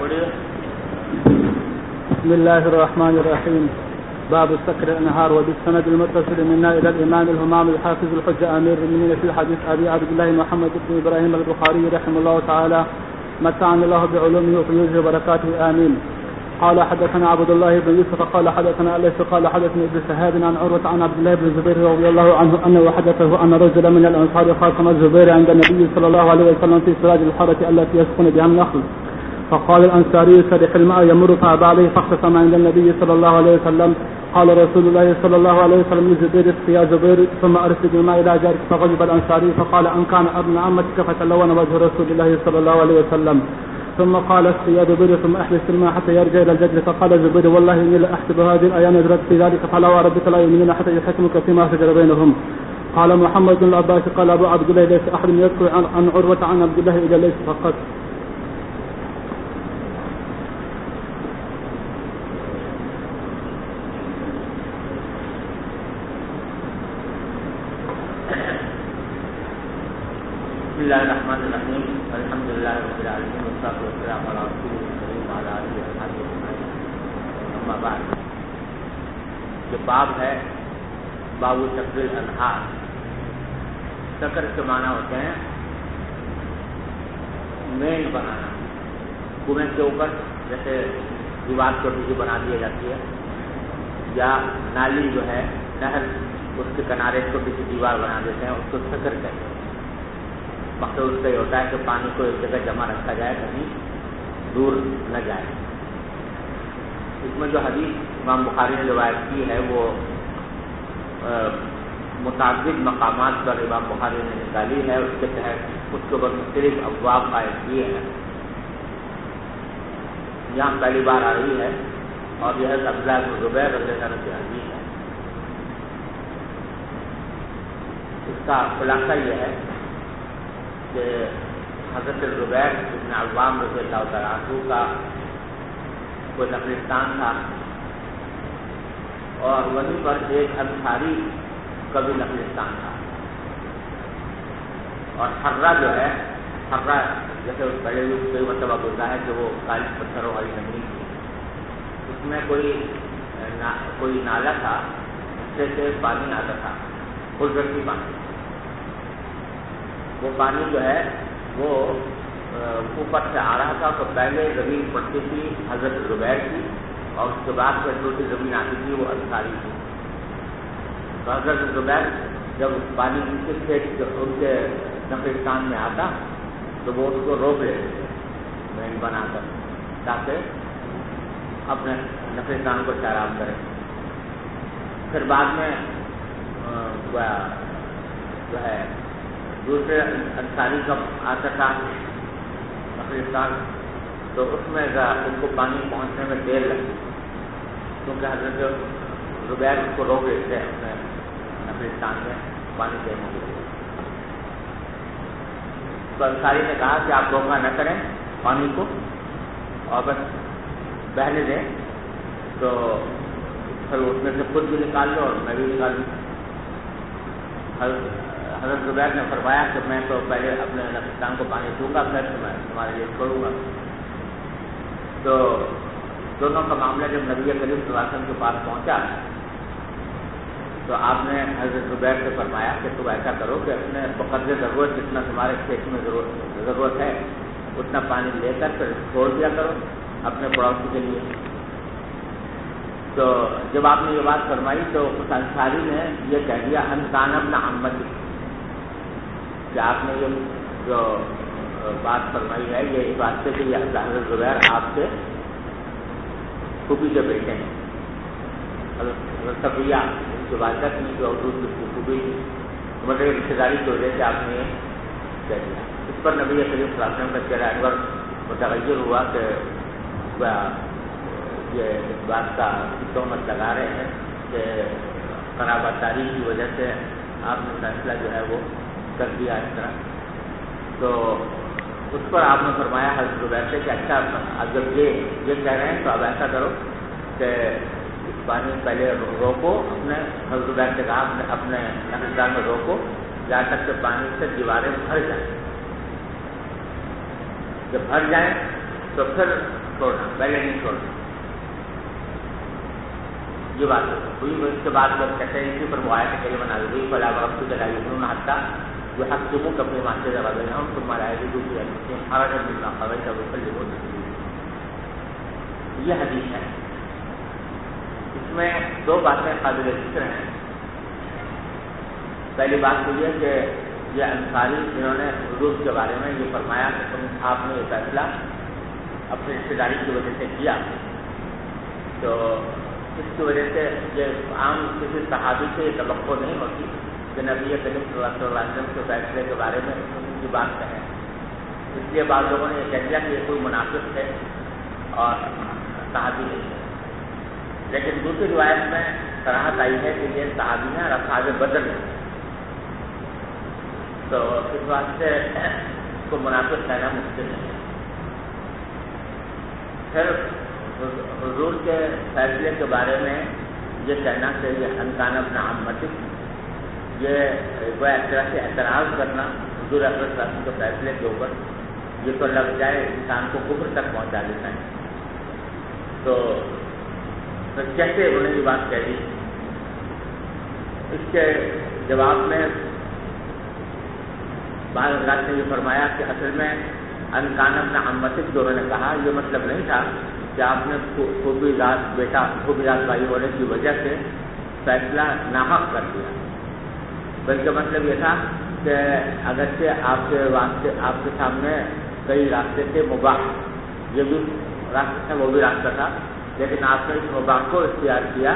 بسم الله الرحمن الرحيم. باب السكر النهار. وبالسند المتصل منا الى الامام الهمام الحافظ الحجة امير المؤمنين في الحديث ابي عبد الله محمد بن ابراهيم البخاري رحمه الله تعالى متعنا الله بعلومه وفيوزه وبركاته امين. قال حدثنا عبد الله بن يوسف قال حدثنا أليس قال حدثنا ابن شهاب عن عروة عن عبد الله بن الزبير رضي الله عنه أنه حدثه أن رجلا من الأنصار خاصم الزبير عند النبي صلى الله عليه وسلم في سراج الحارة التي يسكن بها النخل، فقال الأنصاري سرح الماء يمر فأبى عليه فاختصم عند النبي صلى الله عليه وسلم. قال رسول الله صلى الله عليه وسلم لزبير يا زبير ثم أرسل الماء إلى جارك، فغضب الأنصاري فقال أن كان ابن عمتك فتلون وجه رسول الله صلى الله عليه وسلم. ثم قال اسقي يا زبير ثم احبس الماء حتى يرجع الى الجدر. فقال زبير والله اني لاحسب هذه الايام نزلت في ذلك فلا وربك لا يؤمنون حتى يحكمك فيما شجر بينهم. قال محمد بن العباس قال ابو عبد الله ليس احد يذكر عن عروة عن عبد الله الا ليس فقط. بسم الله الرحمن الرحيم. الحمد لله رب العالمين والصلاة والسلام على رسوله الكريم وعلى آله وصحبه أجمعين. أما بعد، جو باب ہے باب سکر الانہار. سکر کے معنی ہوتے ہیں مین بنانا. کنویں کے اوپر جیسے دیوار چھوٹی سی بنا دی جاتی ہے یا نالی جو ہے نہر اس کے کنارے چھوٹی سی دیوار بنا دیتے ہیں، اس کو سکر کہتے ہیں. مقصد اس کا یہ ہوتا ہے کہ پانی کو ایک جگہ جمع رکھا جائے، کہیں دور نہ جائے. اس میں جو حدیث امام بخاری نے روایت کی ہے وہ متعدد مقامات پر امام بخاری نے نکالی ہے. اس کے تحت اس کے اوپر مختلف ابواب قائم کیے ہیں. یہاں پہلی بار آ رہی ہے اور یہ ہے عبداللہ بن زبیر رضی اللہ عنہ کی حدیث ہے. اس کا خلاصہ یہ ہے کہ حضرت زبیر بن عوام رضی اللہ تعالیٰ عنہ کا کوئی نقلستان تھا اور وہیں پر ایک انصاری کا بھی نقلستان تھا. اور حرہ جو ہے، حرہ جیسے پہلے بھی کئی مرتبہ گزرا ہے کہ وہ کالج پتھروں والی زمین تھی. اس میں کوئی نالا تھا جس سے پانی آتا تھا، قدرتی پانی. وہ پانی جو ہے وہ اوپر سے آ رہا تھا. تو پہلے زمین پڑتی تھی حضرت زبیر کی اور اس کے بعد پھر دوسری زمین آتی تھی وہ انصاری تھی. تو حضرت زبیر جب پانی ان کے کھیت ان کے نقلستان میں آتا تو وہ اس کو روک لیتے تھے مین بنا کر تاکہ اپنے نقلستان کو سیراب کریں. پھر بعد میں جو ہے دوسرے انصاری کا آتا تھا نقلستان، تو اس میں ان کو پانی پہنچنے میں دیر لگتی کیونکہ حضرت زبیر اس کو روک لیتے ہیں اپنے نقلستان میں پانی دینے کے لیے. تو انصاری نے کہا کہ آپ روکنا نہ کریں پانی کو اور بس بہنے دیں. تو پھر اس میں سے خود بھی نکال لو اور میں بھی نکال لوں. حضرت زبیر نے فرمایا کہ میں تو پہلے اپنے نقلستان کو پانی دوں گا پھر میں تمہارے لیے چھوڑوں گا. تو دونوں کا معاملہ جب نبی کریم صلی اللہ علیہ وسلم کے پاس پہنچا تو آپ نے حضرت زبیر سے فرمایا کہ تم ایسا کرو کہ اپنے بقدر ضرورت جتنا تمہارے کھیت میں ضرورت ہے اتنا پانی لے کر پھر چھوڑ دیا کرو اپنے پڑوسی کے لیے. تو جب آپ نے یہ بات فرمائی تو اس انصاری نے یہ کہہ دیا ان کان ابن عمتی، کہ آپ نے یہ جو بات فرمائی ہے یہ اس بات سے کہ یہ حضرت زبیر آپ سے پھوپھی کے بیٹے ہیں. حضرت صفیہ ان کی والدہ کی جو دوسری پھوپھی مطلب رشتے داری کی وجہ سے آپ نے یہ کہہ دیا. اس پر نبی کریم صلی اللہ علیہ وسلم کا چہرہ انور متغیر ہوا کہ یہ اس بات کا تہمت لگا رہے ہیں کہ قرابت داری کی وجہ سے آپ نے فیصلہ جو ہے وہ کر دیا اس طرح. تو اس پر آپ نے فرمایا حضرت زبیر سے کہ اچھا جب یہ کہہ رہے ہیں تو اب ایسا کرو کہ اس پانی پہلے روکو. اپنے حضرت زبیر سے کہا اپنے نقلستان میں روکو جہاں تک کہ پانی سے دیواریں بھر جائیں. جب بھر جائیں تو پھر چھوڑنا، پہلے نہیں چھوڑنا. یہ بات ہوئی. اس کے بعد لوگ کہتے ہیں اسی پر وہ آئے کہ بنا دی گئی فلا وقت جلائی انہوں نے حتیٰ جو حق جموں کے اپنے مانتے جگہ دینا ہوں تم مارا ہے دوسری حدیث ہر ملنا خبر کا وصل ہو سکتی. یہ حدیث ہے. اس میں دو باتیں قابل ذکر ہیں. پہلی بات تو یہ کہ یہ انصاری جنہوں نے حضور کے بارے میں یہ فرمایا کہ تم آپ نے یہ فیصلہ اپنی رشتے داری کی وجہ سے کیا، تو اس کی وجہ سے یہ عام کسی صحابی سے یہ توقع نہیں ہوتی کہ نبی کریم صلی اللہ علیہ وسلم کے فیصلے کے بارے میں ان کی بات کہیں. اس لیے بعض لوگوں نے یہ کہہ دیا کہ یہ کوئی منافق ہے اور صحابی نہیں ہے. لیکن دوسری روایت میں صراحت آئی ہے کہ یہ صحابی ہیں اور اصحاب بدر ہیں، تو اس واسطے اس کو منافق کہنا مشکل نہیں ہے. پھر حضور کے فیصلے کے بارے میں یہ کہنا کہ یہ انکان اپنا عامتک، یہ وہ ایک طرح سے اعتراض کرنا حضور اکرم صلی اللہ علیہ وسلم کے فیصلے کے اوپر، یہ تو لگ جائے انسان کو کفر تک پہنچا دیتا ہے. تو پھر کیسے انہوں نے یہ بات کہہ دی؟ اس کے جواب میں بعض حضرات نے یہ فرمایا کہ اصل میں انکان اپنا عامتک جو انہوں نے کہا یہ مطلب نہیں تھا کہ آپ نے خوبیزاد بیٹا خوبیزاد بھائی ہونے کی وجہ سے فیصلہ ناحق کر دیا، بلکہ مطلب یہ تھا کہ اگرچہ آپ کے واسطے آپ کے سامنے کئی راستے تھے مباح، یہ بھی راستہ تھا وہ بھی راستہ تھا، لیکن آپ نے اس مباح کو اختیار کیا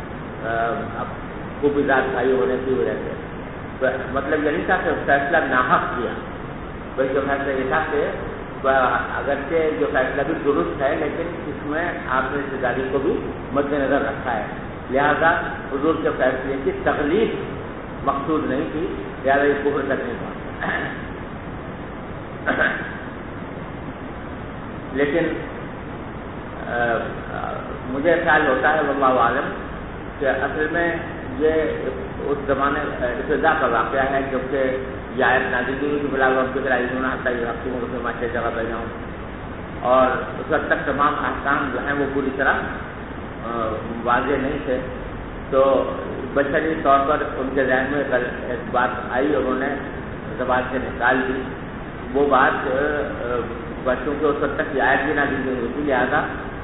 خوبیزاد بھائی ہونے کی وجہ سے. مطلب یہ نہیں تھا کہ فیصلہ ناحق کیا، بلکہ فیصلہ یہ تھا کہ اگرچہ جو فیصلہ بھی درست ہے لیکن اس میں آپ نے رشتے داری کو بھی مد نظر رکھا ہے، لہذا حضور کے فیصلے کی تکلیف مقصود نہیں تھی، لہذا یہ کفر تک نہیں پہنچا. لیکن مجھے خیال ہوتا ہے واللہ عالم کہ اصل میں یہ اس زمانے ابتدا کا واقعہ ہے، کیونکہ یہ آیت نازل ہوئی کہ بلا وقت انہوں حتیٰ یہ حقیقوں کو ماچے جگہ بنا ہوں، اور اس وقت تک تمام احکام جو ہیں وہ پوری طرح واضح نہیں تھے. تو بشری طور پر ان کے ذہن میں ایک بات آئی اور انہوں نے زبان سے نکال دی وہ بات، بچوں کے اس وقت تک یہ آیت بھی نازل نہیں ہوئی تھی، لہٰذا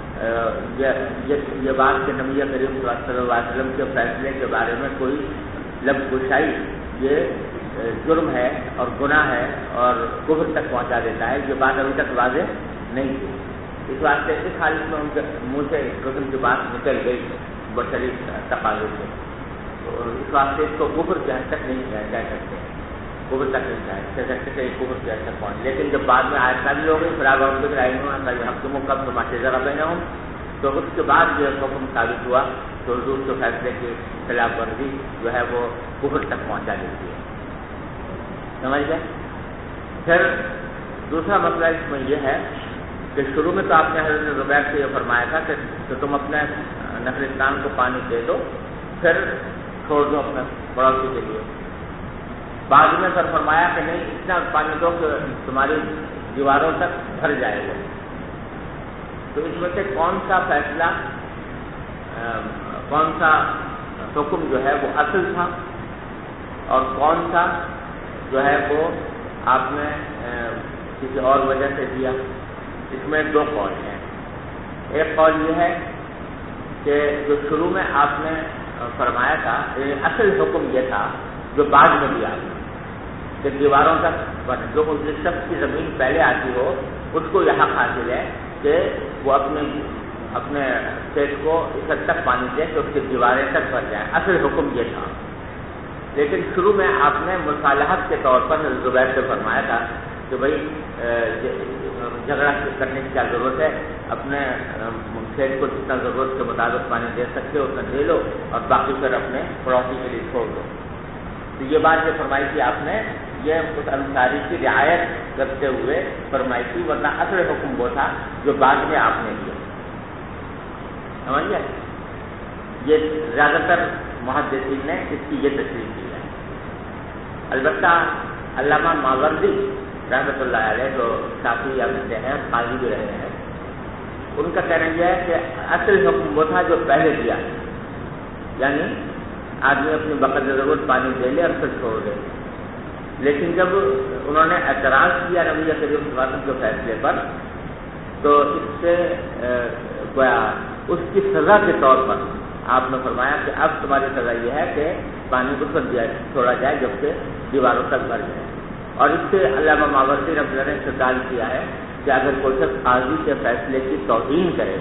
یہ بات کہ نبی کریم صلی اللہ علیہ وسلم کے فیصلے کے بارے میں کوئی لب گشائی یہ جرم ہے اور گناہ ہے اور کفر تک پہنچا دیتا ہے، یہ بات ابھی تک واضح نہیں تھی. اس واسطے اس حالت میں ان کے منہ سے ایک قسم کی بات نکل گئی بشری تقاضے سے، تو اس واسطے اس کو کفر کے حد تک نہیں کہہ سکتے، کفر تک نہیں کہہ سکتے کہ کفر کے حد تک پہنچ. لیکن جب بعد میں آیت نازل ہو گئی فراغ حکم کب تو ماچے ذرا بہنا ہوں، تو اس کے بعد یہ حکم ثابت ہوا تو حضور کے فیصلے کی خلاف ورزی جو ہے وہ کفر تک پہنچا دیتی ہے. سمجھ گئے؟ پھر دوسرا مسئلہ اس میں یہ ہے کہ شروع میں تو آپ نے حضرت زبیر سے یہ فرمایا تھا کہ تم اپنے نخلستان کو پانی دے دو پھر چھوڑ دو اپنے پڑوسی کے لیے. بعد میں سر فرمایا کہ نہیں اتنا پانی دو کہ تمہاری دیواروں تک بھر جائے گا. تو اس میں سے کون سا فیصلہ کون سا حکم جو ہے وہ اصل تھا اور کون سا جو ہے وہ آپ نے کسی اور وجہ سے دیا؟ اس میں دو قول ہیں. ایک قول یہ ہے کہ جو شروع میں آپ نے فرمایا تھا اصل حکم یہ تھا جو بعد میں دیا کہ دیواروں تک جو اس شخص کی زمین پہلے آتی ہو اس کو یہ حق حاصل ہے کہ وہ اپنے کھیت کو اس حد تک پانی دے کہ اس کی دیواریں تک بھر جائیں. اصل حکم یہ تھا. لیکن شروع میں آپ نے مصالحت کے طور پر زبیر سے فرمایا تھا کہ بھائی جھگڑا کرنے کی کیا ضرورت ہے، اپنے کھیت کو جتنا ضرورت کے مطابق پانی دے سکتے ہو اتنا دے لو اور باقی پھر اپنے پڑوسی کے لیے چھوڑ دو. تو یہ بات جو فرمائی تھی آپ نے یہ اس انصاری کی رعایت کرتے ہوئے فرمائی تھی، ورنہ اصل حکم وہ تھا جو بعد میں آپ نے دیا. سمجھ گئے؟ یہ زیادہ تر محدثین نے اس کی یہ تشریح کی ہے. البتہ علامہ ماوردی رحمۃ اللہ علیہ جو کافی عمدہ ہیں، قاضی بھی رہے ہیں، ان کا کہنا یہ ہے کہ اصل حکم وہ تھا جو پہلے دیا، یعنی آدمی اپنی بقدر ضرورت پانی دے لے اور پھر چھوڑ دے، لیکن جب انہوں نے اعتراض کیا نبی کریم صلی اللہ علیہ وسلم کے فیصلے پر تو اس سے اس کی سزا کے طور پر آپ نے فرمایا کہ اب تمہاری سزا یہ ہے کہ پانی کو چھوڑا جائے جبکہ دیواروں تک بھر جائے۔ اور اس سے علامہ ماوردی رحمۃ اللہ نے استدلال کیا ہے کہ اگر کوئی شخص قاضی کے فیصلے کی توہین کرے،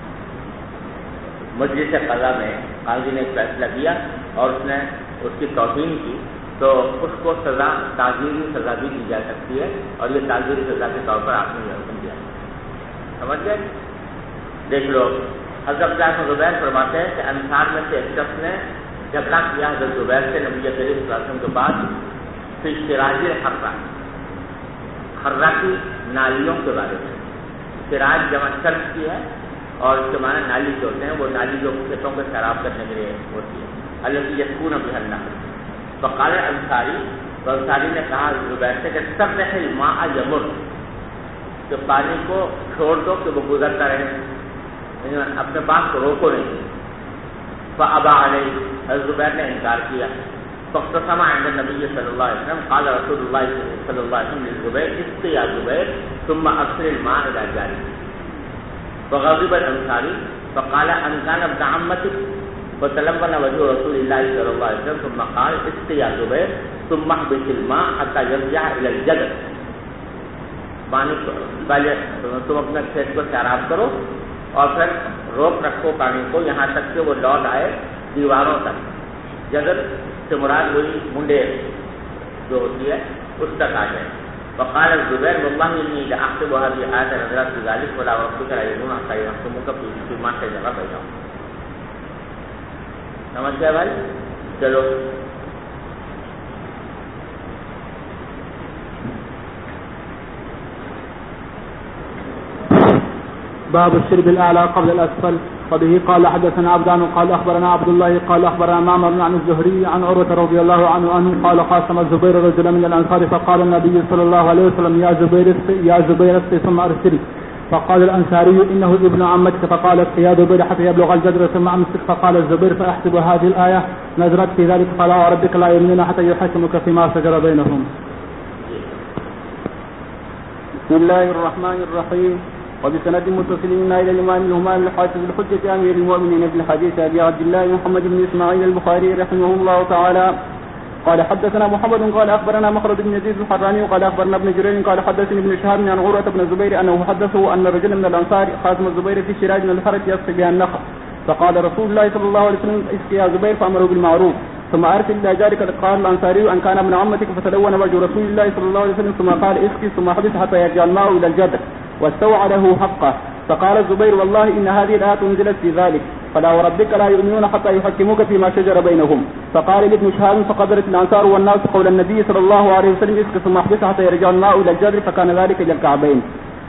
مجلس قضا میں قاضی نے ایک فیصلہ کیا اور اس نے اس کی توہین کی تو اس کو سزا تعزیری سزا بھی دی جا سکتی ہے، اور یہ تعزیری سزا کے طور پر آپ نے یہ حکم دیا، سمجھ گئے؟ دیکھ لو، حضرت عبداللہ بن زبیر فرماتے ہیں کہ انصار میں سے ایک شخص نے جھگڑا کیا حضرت زبیر سے نبی کریم صلی اللہ علیہ وسلم کے بعد پھر شراج خرہ کی نالیوں کے بارے میں۔ شراج جمع شرط کی ہے اور اس کے معنی نالی جو ہوتے ہیں، وہ نالی جو کھیتوں کو خراب کرنے کے لیے ہوتی ہے، التي يسكون بها النهر۔ فقال انصاری، تو انصاری نے کہا زبیر سے کہ سرح الماء یمر، کہ پانی کو چھوڑ دو کہ وہ گزرتا رہے، اپنے پاس کو روکو نہیں۔ فابى علیہ، حضرت زبیر نے انکار کیا۔ فاختصم عند النبي صلی اللہ علیہ وسلم، قال رسول اللہ صلی اللہ علیہ وسلم للزبیر اسقِ یا زبیر ثم ارسل الماء الى جارك۔ فغضب الانصاری فقال ان كان ابن عمتك، فتلون وجه رسول اللہ صلی اللہ علیہ وسلم ثم قال اسقِ یا زبیر ثم احبس الماء حتى يرجع الى الجدر۔ پانی کو پہلے تم اپنے کھیت کو سیراب کرو اور پھر روک رکھو پانی کو یہاں تک کہ وہ لوٹ آئے دیواروں تک۔ جدر سے مراد وہی منڈے جو ہوتی ہے اس تک آ جائے۔ وقال الزبیر والله اني لاحسب هذه الآية نزلت في ذلك ولا ربك لا يؤمنون حتى يحكموك فيما شجر بينهم۔ سمجھ گئے بھائی؟ چلو باب الشرب الأعلى قبل الأسفل. وبه قال حدثنا عبدان قال أخبرنا عبد الله قال أخبرنا معمر عن الزهري عن عروة رضي الله عنه قال قاسم الزبير رجلا من الأنصار فقال النبي صلى الله عليه وسلم يا زبير اسقِ ثم أرسل. فقال الأنصاري إنه ابن عمتك، فقالت يا زبير حتى يبلغ الجدر ثم أمسك. فقال الزبير فأحسب هذه الآية نزلت في ذلك فلا وربك لا يؤمنون حتى يحكموك فيما شجر بينهم. بسم الله الرحمن الرحيم. وبسند متصل إلى الإمام الهمام الحافظ الحجة أمير المؤمنين في الحديث أبي عبد الله محمد بن إسماعيل البخاري رحمه الله تعالى قال حدثنا محمد قال أخبرنا مخلد بن يزيد الحراني قال أخبرنا ابن جرير قال حدثني ابن شهاب عن عروة بن الزبير أنه حدثه أن رجلا من الأنصار خاصم الزبير في شراج من الحرة يسقي بها النخل، فقال رسول الله صلى الله عليه وسلم اسقي يا زبير فأمره بالمعروف ثم أرسل إلى جارك. قال الأنصاري أن كان ابن عمتك، فتلون وجه رسول الله صلى الله عليه وسلم ثم قال اسقي ثم حدث حتى يرجع الماء إلى الجدر واستوعده حقه. فقال الزبير والله إن هذه الآيات انزلت في ذلك فلا وربك لا يؤمنون حتى يحكموك فيما شجر بينهم. فقال لابن شهاب فقدرت الأنصار والناس قول النبي صلى الله عليه وسلم اسق ثم احبس حتى يرجع الماء إلى الجدر فكان ذلك إلى الكعبين.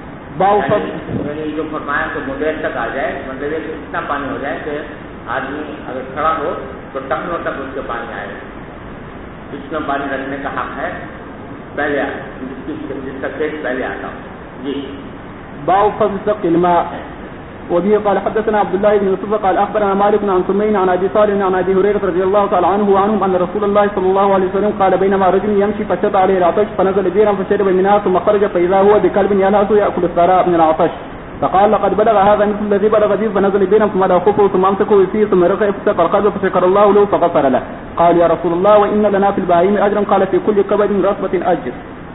جو فرمایا کہ مدیر تک آ جائے، مدیر سے اتنا پانی ہو جائے کہ آدمی اگر کھڑا ہو تو ٹخنوں تک اس کے پانی آئے، اس میں پانی رکھنے کا حق ہے پہلے جس کا کیس پہلے آتا ہوں. جی باب فضل سقي الماء. وبه قال حدثنا عبد الله بن يوسف قال أخبرنا مالك عن سمين عن أبي صالح عن أبي هريرة رضي الله تعالى عنه وعنهم أن رسول الله صلى الله عليه وسلم قال بينما رجل يمشي فشد عليه العطش فنزل بيرا فشرب منها ثم خرج فإذا هو بكلب يلهث يأكل الثراء من العطش، فقال لقد بلغ هذا مثل الذي بلغ به، فنزل بيرا ثم لا خفه ثم أمسكه فيه ثم رفع فسقى القلب فشكر الله له فغفر له. قال يا رسول الله وإن لنا في البهائم أجرا؟ قال في كل كبد رطبة أجر.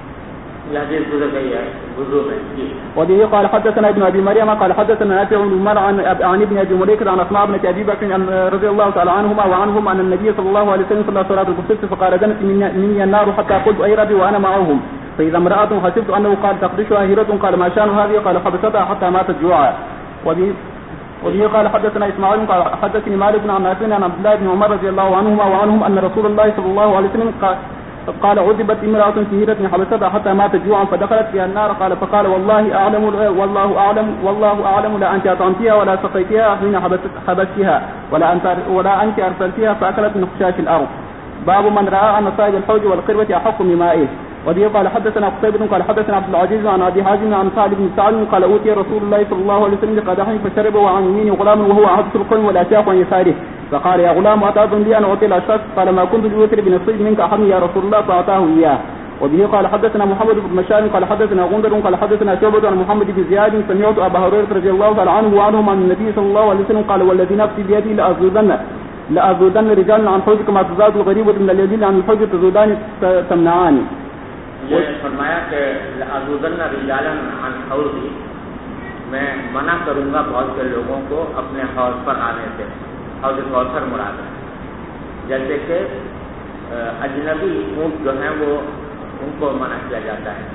وبه قال حدثنا ابن ابي مريم قال حدثنا نافع بن عمر عن ابن ابي مليكه عن اسماء بنت ابي بكر رضي الله تعالى عنهما وعنهم ان النبي صلى الله عليه وسلم صلى صلاه الكسوف فقال دنت مني النار حتى قلت اي ربي وانا معهم، فاذا امراه حسبت انه قال تقدشها هيره، قال ما شان هذه؟ قال حبستها حتى ماتت جوعا. وبه قال حدثنا اسماعيل قال حدثني مالك عن نافع عن عبد الله بن عمر رضي الله عنهما وعنهم ان رسول الله صلى الله عليه وسلم قال عذبت امرأة في هيرة حبستها حتى ماتت جوعا فدخلت فيها النار. قال فقال والله أعلم لا أنت أطعمتها ولا سقيتها حين حبستها ولا أنت أرسلتها فأكلت من خشاش الأرض. باب من رأى أن صاحب الحوض والقربة أحق بمائه. وبه قال حدثنا قتيبة قال حدثنا عبد العزيز عن ابي حازم عن سعد بن سعد قال اوتي رسول الله صلى الله عليه وسلم بقدح فشرب وعن يمينه غلام وهو احدث القوم والاشياخ عن يساره فقال يا غلام اتاذن لي ان اعطي الاشخاص قال ما كنت ليوتر بنصيب منك احد يا رسول الله فاعطاه اياه. وبه قال حدثنا محمد بن بشار قال حدثنا غندر قال حدثنا شعبة عن محمد بن زياد سمعت ابا هريرة رضي الله تعالى عنه وعنهم عن النبي صلى الله عليه وسلم قال والذي نفسي بيده لأزودن رجالا عن حوض كما تزاد الغريبة من الذين عن الحوض تزودان تمنعان. یہ فرمایا کہ لأزودن رجالا عن حوض، میں منع کروں گا بہت سے لوگوں کو اپنے حوض پر آنے سے. حوض کوثر مراد ہے. جیسے کہ اجنبی اونٹ جو ہیں وہ ان کو منع کیا جاتا ہے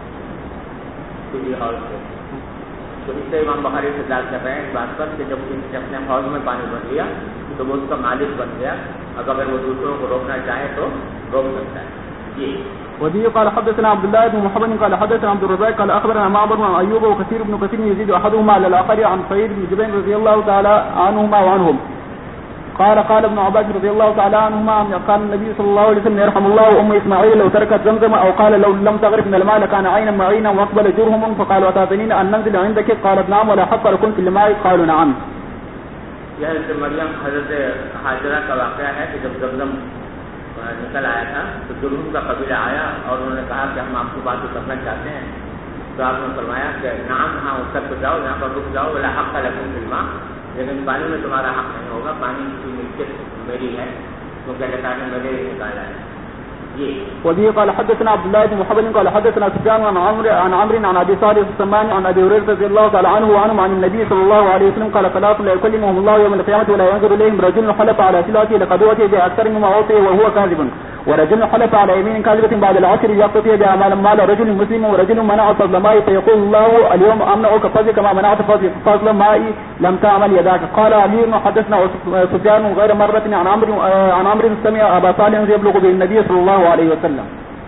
کسی حوض سے. تو اس سے امام بخاری سے دال کر رہے ہیں اس بات پر کہ جب کسی نے اپنے حوض میں پانی بھر لیا تو وہ اس کا مالک بن گیا. اب اگر وہ دوسروں کو روکنا چاہے تو روک سکتا ہے. جی. وبه قال حدثنا عبد الله بن محمد قال حدثنا عبد الرزاق قال اخبرنا معبد عن ايوب وكثير بن كثير يزيد احدهما على الاخر عن سعيد بن جبير رضي الله تعالى عنهما وعنهم قال ابن عباس رضي الله تعالى عنهما قال النبي صلى الله عليه وسلم يرحم الله ام اسماعيل لو تركت زمزم او قال لو لم تغرف من الماء لكان عينا معينا واقبل جرهم فقالوا اتاذنين ان ننزل عندك قالت نعم ولا حق لكم في الماء قالوا نعم. یہ حضرت مریم حضرت حاجرہ کا واقعہ ہے کہ جب زمزم نکل آیا تھا تو جرہم کا قبیلہ آیا اور انہوں نے کہا کہ ہم آپ کو بات کرنا چاہتے ہیں. تو آپ نے فرمایا کہ نعم ہاں اس تک جاؤ یہاں پر رک جاؤ ولا حق لکم فی الماء، لیکن پانی میں تمہارا حق نہیں ہوگا. پانی کی ملکیت میری ہے کیونکہ اللہ تعالیٰ نے میرے لیے نکالا ہے. وبه قال حدثنا عبد الله بن محمد قال حدثنا سفيان عن عمرو عن ابي صالح السمان عن ابي هريره رضي الله تعالى عنه وعنهم عن النبي صلى الله عليه وسلم قال ثلاث لا يكلمهم الله يوم القيامه ولا ينظر اليهم رجل حلف على سلعته لقد اوتي باكثر مما اوتي وهو كاذب ورجل حلف على يمين كاذبه بعد العشر يقتطع بها مال رجل مسلم ورجل منع فضل ماء فيقول الله اليوم امنعك فضل كما منعت فضل ماء لم تعمل يداك. قال علي حدثنا سفيان غير مره عن عمرو سمع ابا صالح يبلغ بالنبي صلى الله عليه وسلم.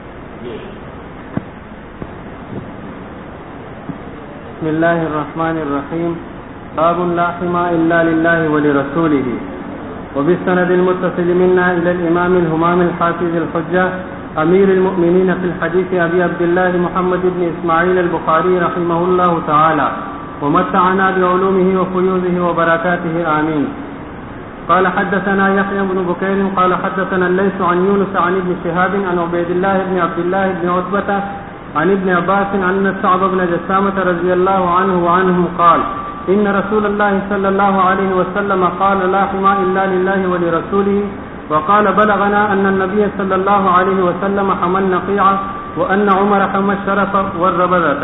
بسم الله الرحمن الرحيم. باب لا حماء إلا لله ولرسوله. وبالسند المتصل منا إلى الإمام الهمام الحافظ الحجة أمير المؤمنين في الحديث أبي عبد الله محمد بن إسماعيل البخاري رحمه الله تعالى ومتعنا بعلومه وفيوزه وبركاته آمين. قال حدثنا يحيى بن بكير قال حدثنا الليث عن يونس عن ابن شهاب عن عبيد الله بن عبد الله بن عتبة عن ابن عباس أن الصعب بن جسامة رضي الله عنه وعنهم قال إن رسول الله صلى الله عليه وسلم قال لا حماء إلا لله ولرسوله. وقال بلغنا أن النبي صلى الله عليه وسلم حمى النقيع وأن عمر حمى الشرف والربذة.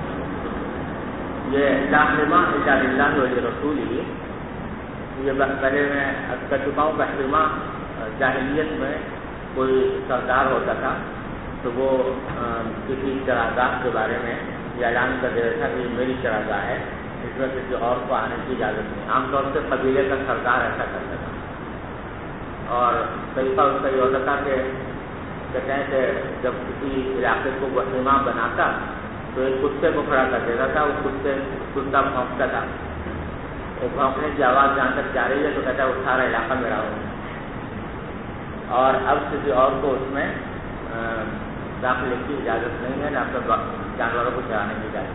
یہ لا حماء إلا لله ولرسوله یہ پہلے میں کر چکا ہوں. بحرما جاہلیت میں کوئی سردار ہوتا تھا تو وہ کسی چراگاہ کے بارے میں یہ اعلان کر دیا تھا کہ میری چراگاہ ہے، اس میں کسی اور کو آنے کی اجازت نہیں. عام طور سے قبیلے کا سردار ایسا کرتا تھا اور طریقہ اس کا یہ ہوتا تھا کہ کہتے ہیں کہ جب کسی علاقے کو بحرما بناتا تو ایک کتے کو کھڑا کر دیتا تھا. وہ کتا بھونکتا تھا. وہ بھونکنے کی آواز جہاں تک جا رہی ہے تو کہتا ہے وہ سارا علاقہ میرا ہو. اور اب کسی اور کو اس میں داخلے کی اجازت نہیں ہے، نہ پھر جانوروں کو چرانے کی اجازت.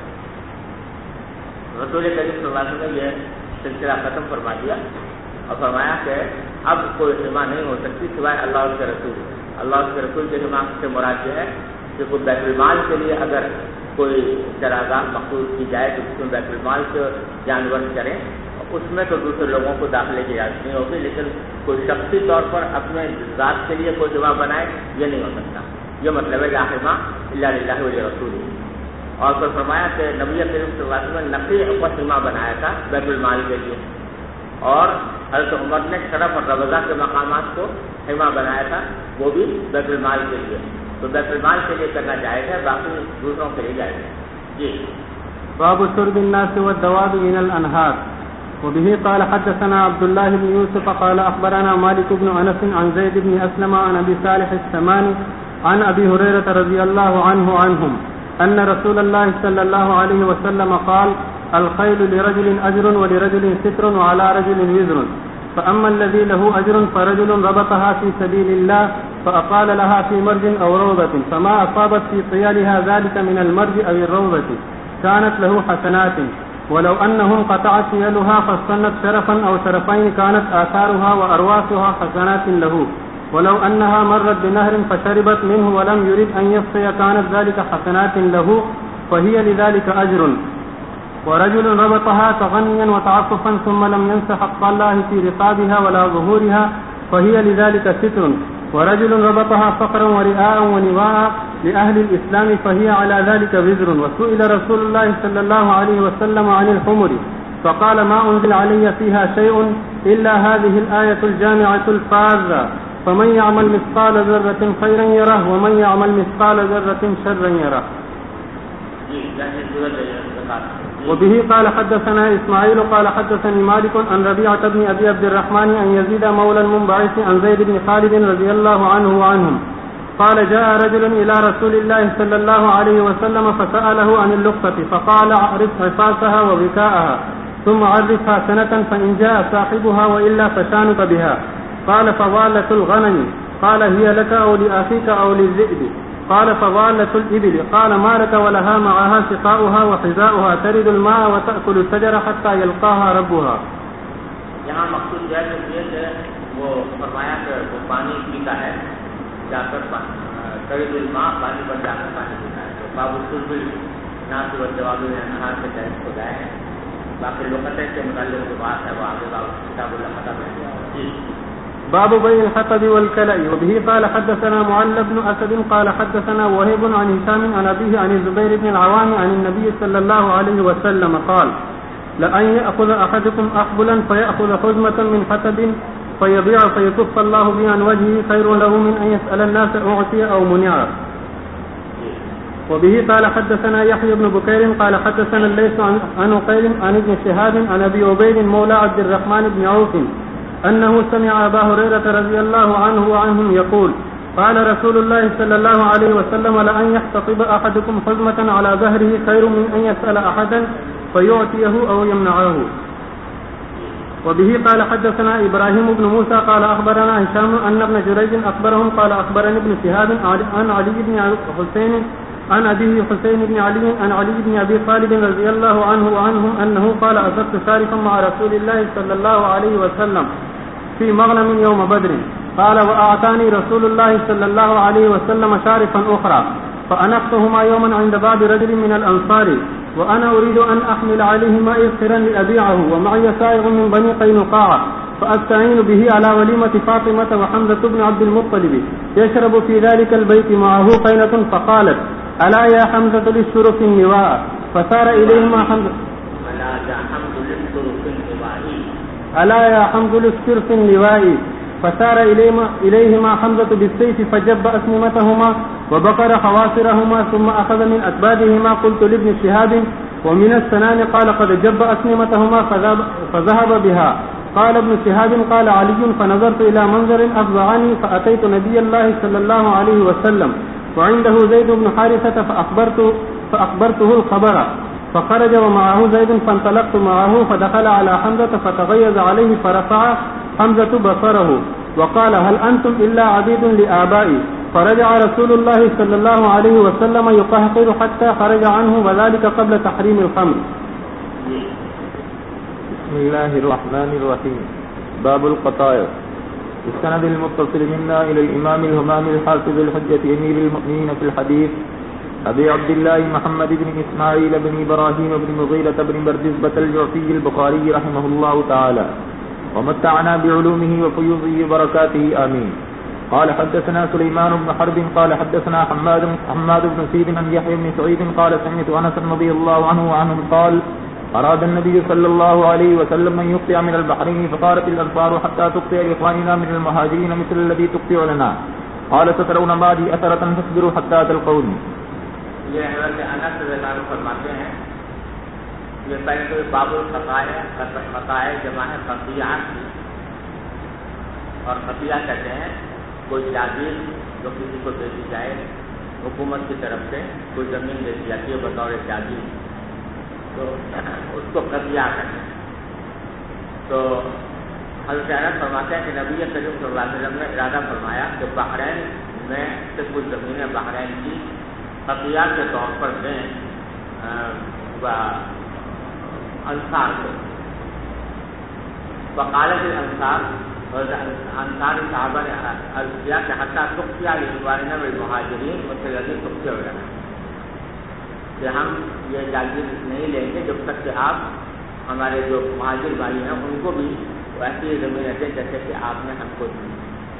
رسول کریم صلی اللہ علیہ وسلم نے یہ سلسلہ ختم فرما دیا اور فرمایا کہ اب کوئی حما نہیں ہو سکتی سوائے اللہ اس کے رسول. اللہ اس کے رسول کے حما سے مراد یہ ہے کہ کوئی بیت المال کے لیے اگر کوئی چراگاہ مخصوص کی جائے تو اس میں بیت المال کے جانور چریں، اس میں تو دوسرے لوگوں کو داخلے کی اجازت نہیں ہوگی، لیکن کوئی شخصی طور پر اپنے ذات کے لیے کوئی جمع بنائے یہ نہیں ہو سکتا. یہ مطلب ہے لا حماء الا للہ ولرسولہ. اور پھر فرمایا کہ نبی کریم صلی اللہ علیہ وسلم نے نقیع و حما بنایا تھا بیت المال کے لیے، اور حضرت عمر نے شرف اور ربضہ کے مقامات کو حما بنایا تھا، وہ بھی بیت المال کے لیے. تو بیت المال کے لیے کرنا جائز ہے، باقی دوسروں کے لیے جائز ہے. جی. باب شرب الناس والدواب من الانهار. وبه قال حدثنا عبد الله بن يوسف قال اخبرنا مالك بن انس عن زيد بن اسلم عن ابي صالح السماني عن ابي هريره رضي الله عنهم ان رسول الله صلى الله عليه وسلم قال الخيل لرجل اجر ولرجل ستر وعلى رجل وزر، فاما الذي له اجر فرجل ربطها في سبيل الله فأقال لها في مرج أو روضة، فما أصابت في طيالها ذلك من المرج أو الروضة كانت له حسنات، ولو أنهم قطعت طيالها فاصطنت شرفا أو شرفين كانت آثارها وأرواثها حسنات له، ولو أنها مرت بنهر فشربت منه ولم يرد أن يسقي كانت ذلك حسنات له، فهي لذلك أجر. ورجل ربطها تغنيا وتعففا ثم لم ينس حق الله في رقابها ولا ظهورها، فهي لذلك ستر. ورجل ربطها فقرا ورئاء ونواء لأهل الإسلام، فهي على ذلك وزر. وسئل رسول الله صلى الله عليه وسلم عن الحمر فقال ما أنزل علي فيها شيء إلا هذه الآية الجامعة الفاذة، فمن يعمل مثقال ذرة خيرا يره ومن يعمل مثقال ذرة شرا يره. وبه قال حدثنا إسماعيل قال حدثني مالك عن ربيعة بن أبي عبد الرحمن عن يزيد مولى المنبعث عن زيد بن خالد رضي الله عنه وعنهم قال جاء رجل إلى رسول الله صلى الله عليه وسلم فسأله عن اللقطة، فقال أعرف عفاسها وبكاءها ثم عرفها سنة، فإن جاء صاحبها وإلا فشانك بها. قال فضالة الغنم، قال هي لك أو لأخيك أو للذئب؟ قال فضالة الإبل، قال ما لك ولها معها سقاؤها وحذاؤها ترد الماء وتأكل الشجر حتى يلقاها ربها. یہاں مقصود جیسے کہ وہ فرمایا کہ وہ پانی پیتا ہے جا کر ترد الماء، پانی پر جا کر پانی پیتا ہے. تو باب السلبل ناصر الجواب نہار کے تحت کو گئے ہیں. باقی لغتیں کے متعلق جو بات ہے وہ آگے کتاب الحطب ہے. باب بيع الحطب والكلأ. وبه قال حدثنا معل بن أسد قال حدثنا وهيب عن هشام عن أبيه عن الزبير بن العوام عن النبي صلى الله عليه وسلم قال لأن يأخذ أحدكم أقبلا فيأخذ حزمة من حطب فيبيع فيكف الله به عن وجهه خير له من أن يسأل الناس أعطي أو منع. وبه قال حدثنا يحيى بن بكير قال حدثنا الليث عن عقيل عن ابن شهاب عن أبي عبيد مولى عبد الرحمن بن عوف أنه سمع أبا هريرة رضي الله عنه وعنهم يقول قال رسول الله صلى الله عليه وسلم لأن يحتطب أحدكم حزمة على ظهره خير من أن يسأل أحدا فيعطيه أو يمنعه. وبه قال حدثنا إبراهيم بن موسى قال أخبرنا هشام أن ابن جريج أخبرهم قال أخبرني ابن شهاب عن علي بن حسين عن أبيه حسين بن علي عن علي بن أبي طالب رضي الله عنه وعنهم أنه قال أصبت شارفا مع رسول الله صلى الله عليه وسلم في مغنم يوم بدر، قال وأعطاني رسول الله صلى الله عليه وسلم شارفا أخرى فأنقتهما يوما عند باب رجل من الأنصار وأنا أريد أن أحمل عليهما إذخرا لأبيعه ومعي سائغ من بني قينقاع فأستعين به على وليمة فاطمة وحمزة بن عبد المطلب يشرب في ذلك البيت معه قينة، فقالت ألا يا حمزة للشرف النواء، فسار إليهما حمزة ألا يا حمد للشرف اللواء، فسار إليهما حمزة بالسيف فجب أسنمتهما وبقر خواصرهما ثم أخذ من أكبادهما. قلت لابن شهاب ومن السنان؟ قال قد جب أسنمتهما فذهب بها. قال ابن شهاب قال علي فنظرت إلى منظر أفزعني فأتيت نبي الله صلى الله عليه وسلم وعنده زيد بن حارثة فأخبرته الخبر، فخرج ومعه زيد فانطلقت معه فدخل على حمزة فتغيظ عليه فرفع حمزة بصره وقال هل أنتم إلا عبيد لآبائي؟ فرجع رسول الله صلى الله عليه وسلم يقهقر حتى خرج عنه وذلك قبل تحريم الخمر. بسم الله الرحمن الرحيم. باب القطايع. السند المتصل منا إلى الإمام الهمام الحافظ الحجة أمير المؤمنين في الحديث أبي عبد الله محمد بن إسماعيل بن إبراهيم بن مغيرة بن بردزبة الجعفي البخاري رحمه الله تعالى ومتعنا بعلومه وفيوضه وبركاته آمين. قال حدثنا سليمان بن حرب قال حدثنا حماد بن سيد عن يحيى بن سعيد قال سمعت أنس رضي الله عنه وعنهم قال أراد النبي صلى الله عليه وسلم أن يقطع من البحرين فقالت الأنصار حتى تقطع لإخواننا من المهاجرين مثل الذي تقطع لنا. قال سترون بعدي أثرة فاصبروا حتى تلقوني. یہ حضرت انس رضی اللہ عنہ فرماتے ہیں یہ پہلے تو باب القطاع جمع ہے قطیعہ کی، اور قطیعہ کہتے ہیں کوئی جاگیر جو کسی کو دے دی جائے حکومت کی طرف سے، کوئی زمین دے دی جاتی ہے بطور جاگیر، تو اس کو قطیعہ کہتے ہیں. تو حضرت انس فرماتے ہیں کہ نبی کریم صلی اللہ علیہ وسلم نے ارادہ فرمایا کہ بحرین میں سے کچھ زمینیں بحرین کی قطعیات کے طور پر دیں انصار کو. وقالت الانصار اور انصار صحابہ نے عرض کیا کہ حتیٰ تقیا لإخواننا بالمہاجرین مثل تقیا وغیرہ کہ ہم یہ جاگیر نہیں لیں گے جب تک کہ آپ ہمارے جو مہاجر بھائی ہیں ان کو بھی ویسی زمینیں دیں جیسے کہ آپ نے ہم کو دی.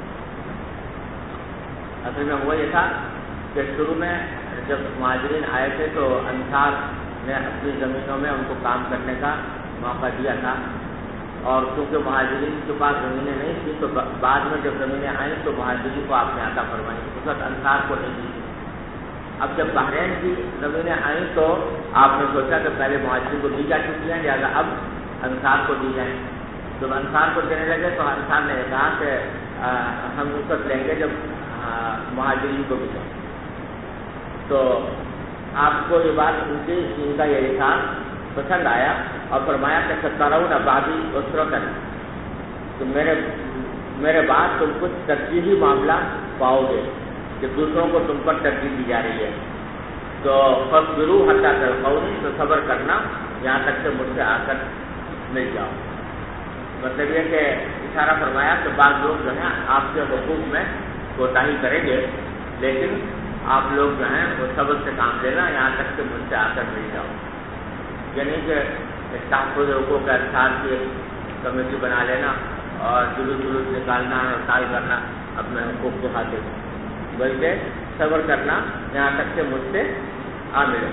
اصل میں ہوا یہ تھا کہ شروع میں جب مہاجرین آئے تھے تو انصار نے اپنی زمینوں میں ان کو کام کرنے کا موقع دیا تھا اور کیونکہ مہاجرین کے پاس زمینیں نہیں تھیں تو بعد میں جب زمینیں آئیں تو مہاجرین کو آپ نے عطا فرمائی. اس وقت انصار کو نہیں دی. اب جب بحرین کی زمینیں آئیں تو آپ نے سوچا کہ پہلے مہاجرین کو دی جا چکی ہیں لہٰذا اب انصار کو دی جائیں. جب انصار کو دینے لگے تو انصار نے کہا کہ ہم اس وقت لیں گے جب مہاجرین کو بھی دیں. تو آپ کو یہ بات ان کا یہ احساس پسند آیا اور فرمایا کہ ستارون آبادی اسرتن تو میرے بعد تم کچھ ترجیحی معاملہ پاؤ گے کہ دوسروں کو تم پر ترجیح دی جا رہی ہے. تو فاصبروا حتی تلقونی تو صبر کرنا یہاں تک کہ مجھ سے آ کر مل جاؤ. مطلب یہ کہ اشارہ فرمایا کہ بعض لوگ جو ہیں آپ کے حقوق میں کوتاہی کریں گے لیکن آپ لوگ جو ہیں وہ صبر سے کام لینا یہاں تک کہ مجھ سے آ کر مل جاؤ. یعنی کہ تحفظ حقوق کے اثار کی کمیٹی بنا لینا اور جلوس نکالنا ہڑتال کرنا اپنے حقوق کے خاطر بلکہ صبر کرنا یہاں تک کہ مجھ سے آ ملے.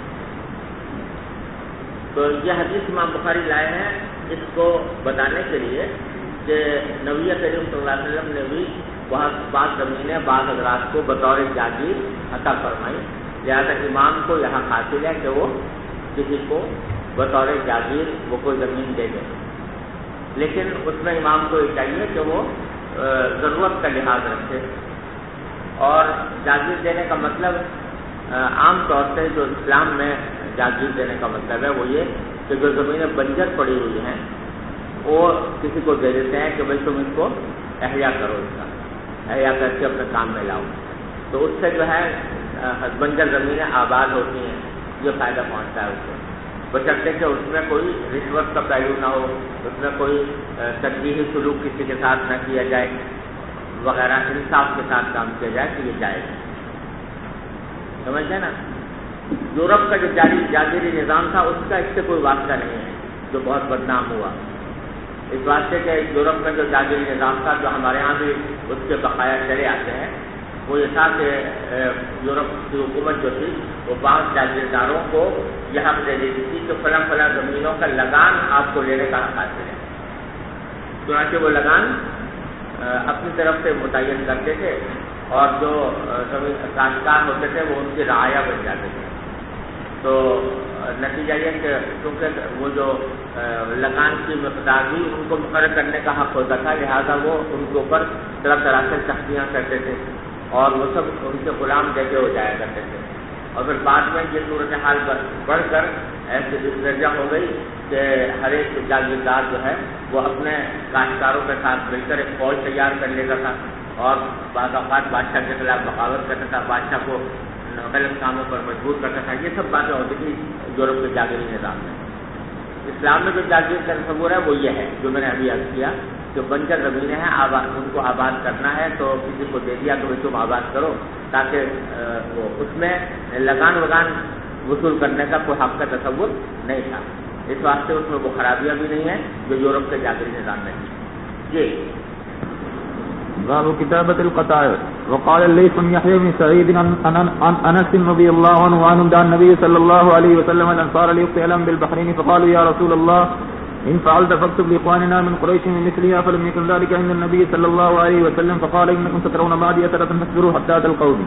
تو یہ حدیث امام بخاری لائے ہیں اس کو بتانے کے لیے کہ نبی کریم صلی اللہ علیہ وسلم نے بھی بعض زمینیں بعض حضرات کو بطور جاگیر عطا فرمائی. لہٰذا امام کو یہاں حاصل ہے کہ وہ کسی کو بطور جاگیر وہ کوئی زمین دے دے لیکن اس میں امام کو یہ چاہیے کہ وہ ضرورت کا لحاظ رکھے. اور جاگیر دینے کا مطلب عام طور سے جو اسلام میں جاگیر دینے کا مطلب ہے وہ یہ کہ جو زمینیں بنجر پڑی ہوئی ہیں وہ کسی کو دے دیتے ہیں کہ بھائی تم اس کو احیا کرو, اس کا احیا کر کے اپنے کام میں لاؤ. تو اس سے جو ہے بنجر زمینیں آباد ہوتی ہیں, یہ فائدہ پہنچتا ہے اس کو, بشرطے کہ اس میں کوئی رشوت کا پہلو نہ ہو, اس میں کوئی ترجیحی سلوک کسی کے ساتھ نہ کیا جائے وغیرہ, انصاف کے ساتھ کام کیا جائے تو یہ جائز ہے. سمجھتے نا. یورپ کا جو جاگیری نظام تھا اس کا اس سے کوئی واسطہ نہیں ہے جو بہت بدنام ہوا. اس واسطے کہ یورپ میں جو جاگیری نظام تھا جو ہمارے ہاں بھی اس کے بقایا چلے آتے ہیں وہ یہ تھا کہ یورپ کی حکومت جو تھی وہ بعض جاگیرداروں کو یہ حق دے دیتی تھی کہ فلاں فلاں زمینوں کا لگان آپ کو لینے کا حق حاصل ہے. چنانچہ وہ لگان اپنی طرف سے متعین کرتے تھے اور جو کاشتکار ہوتے تھے وہ ان کی رعایا بن جاتے تھے. تو نتیجہ یہ کہ کیونکہ وہ جو لگان کی مقدار بھی ان کو مقرر کرنے کا حق ہوتا تھا لہٰذا وہ ان کے اوپر طرح طرح سے سختیاں کرتے تھے اور وہ سب ان کے غلام جیسے ہو جایا کرتے تھے. اور پھر بعد میں یہ صورتحال بڑھ کر ایسے درجہ ہو گئی کہ ہر ایک جاگیردار جو ہے وہ اپنے کاشتکاروں کے ساتھ مل کر ایک فوج تیار کر لیتا تھا اور بعض اوقات بادشاہ کے خلاف بغاوت کرتا تھا, بادشاہ کو غلط کاموں پر مجبور کرتا تھا. یہ سب باتیں ہوتی تھی یورپ کے جاگیری نظام میں. اسلام میں جو جاگیر کا تصور ہے وہ یہ ہے جو میں نے ابھی عرض کیا کہ بنجر زمینیں ہیں ان کو آباد کرنا ہے تو کسی کو دے دیا تو تم آباد کرو تاکہ اس میں لگان وگان وصول کرنے کا کوئی حق کا تصور نہیں تھا. اس واسطے اس میں وہ خرابیاں بھی نہیں ہیں جو یورپ کے جاگیری نظام میں تھی. جی باب كتابة القطائع. وقال الليث بن يحيى بن سعيد عن انس رضي الله عنه دعا النبي صلى الله عليه وسلم الانصار ليقتلهم بالبحرين فقالوا يا رسول الله ان فعلت فاكتب لاخواننا من قريش من مثلها فلم يكن ذلك عند النبي صلى الله عليه وسلم فقال انكم سترون بعدي اثرة فاصبروا حتى تلقوني.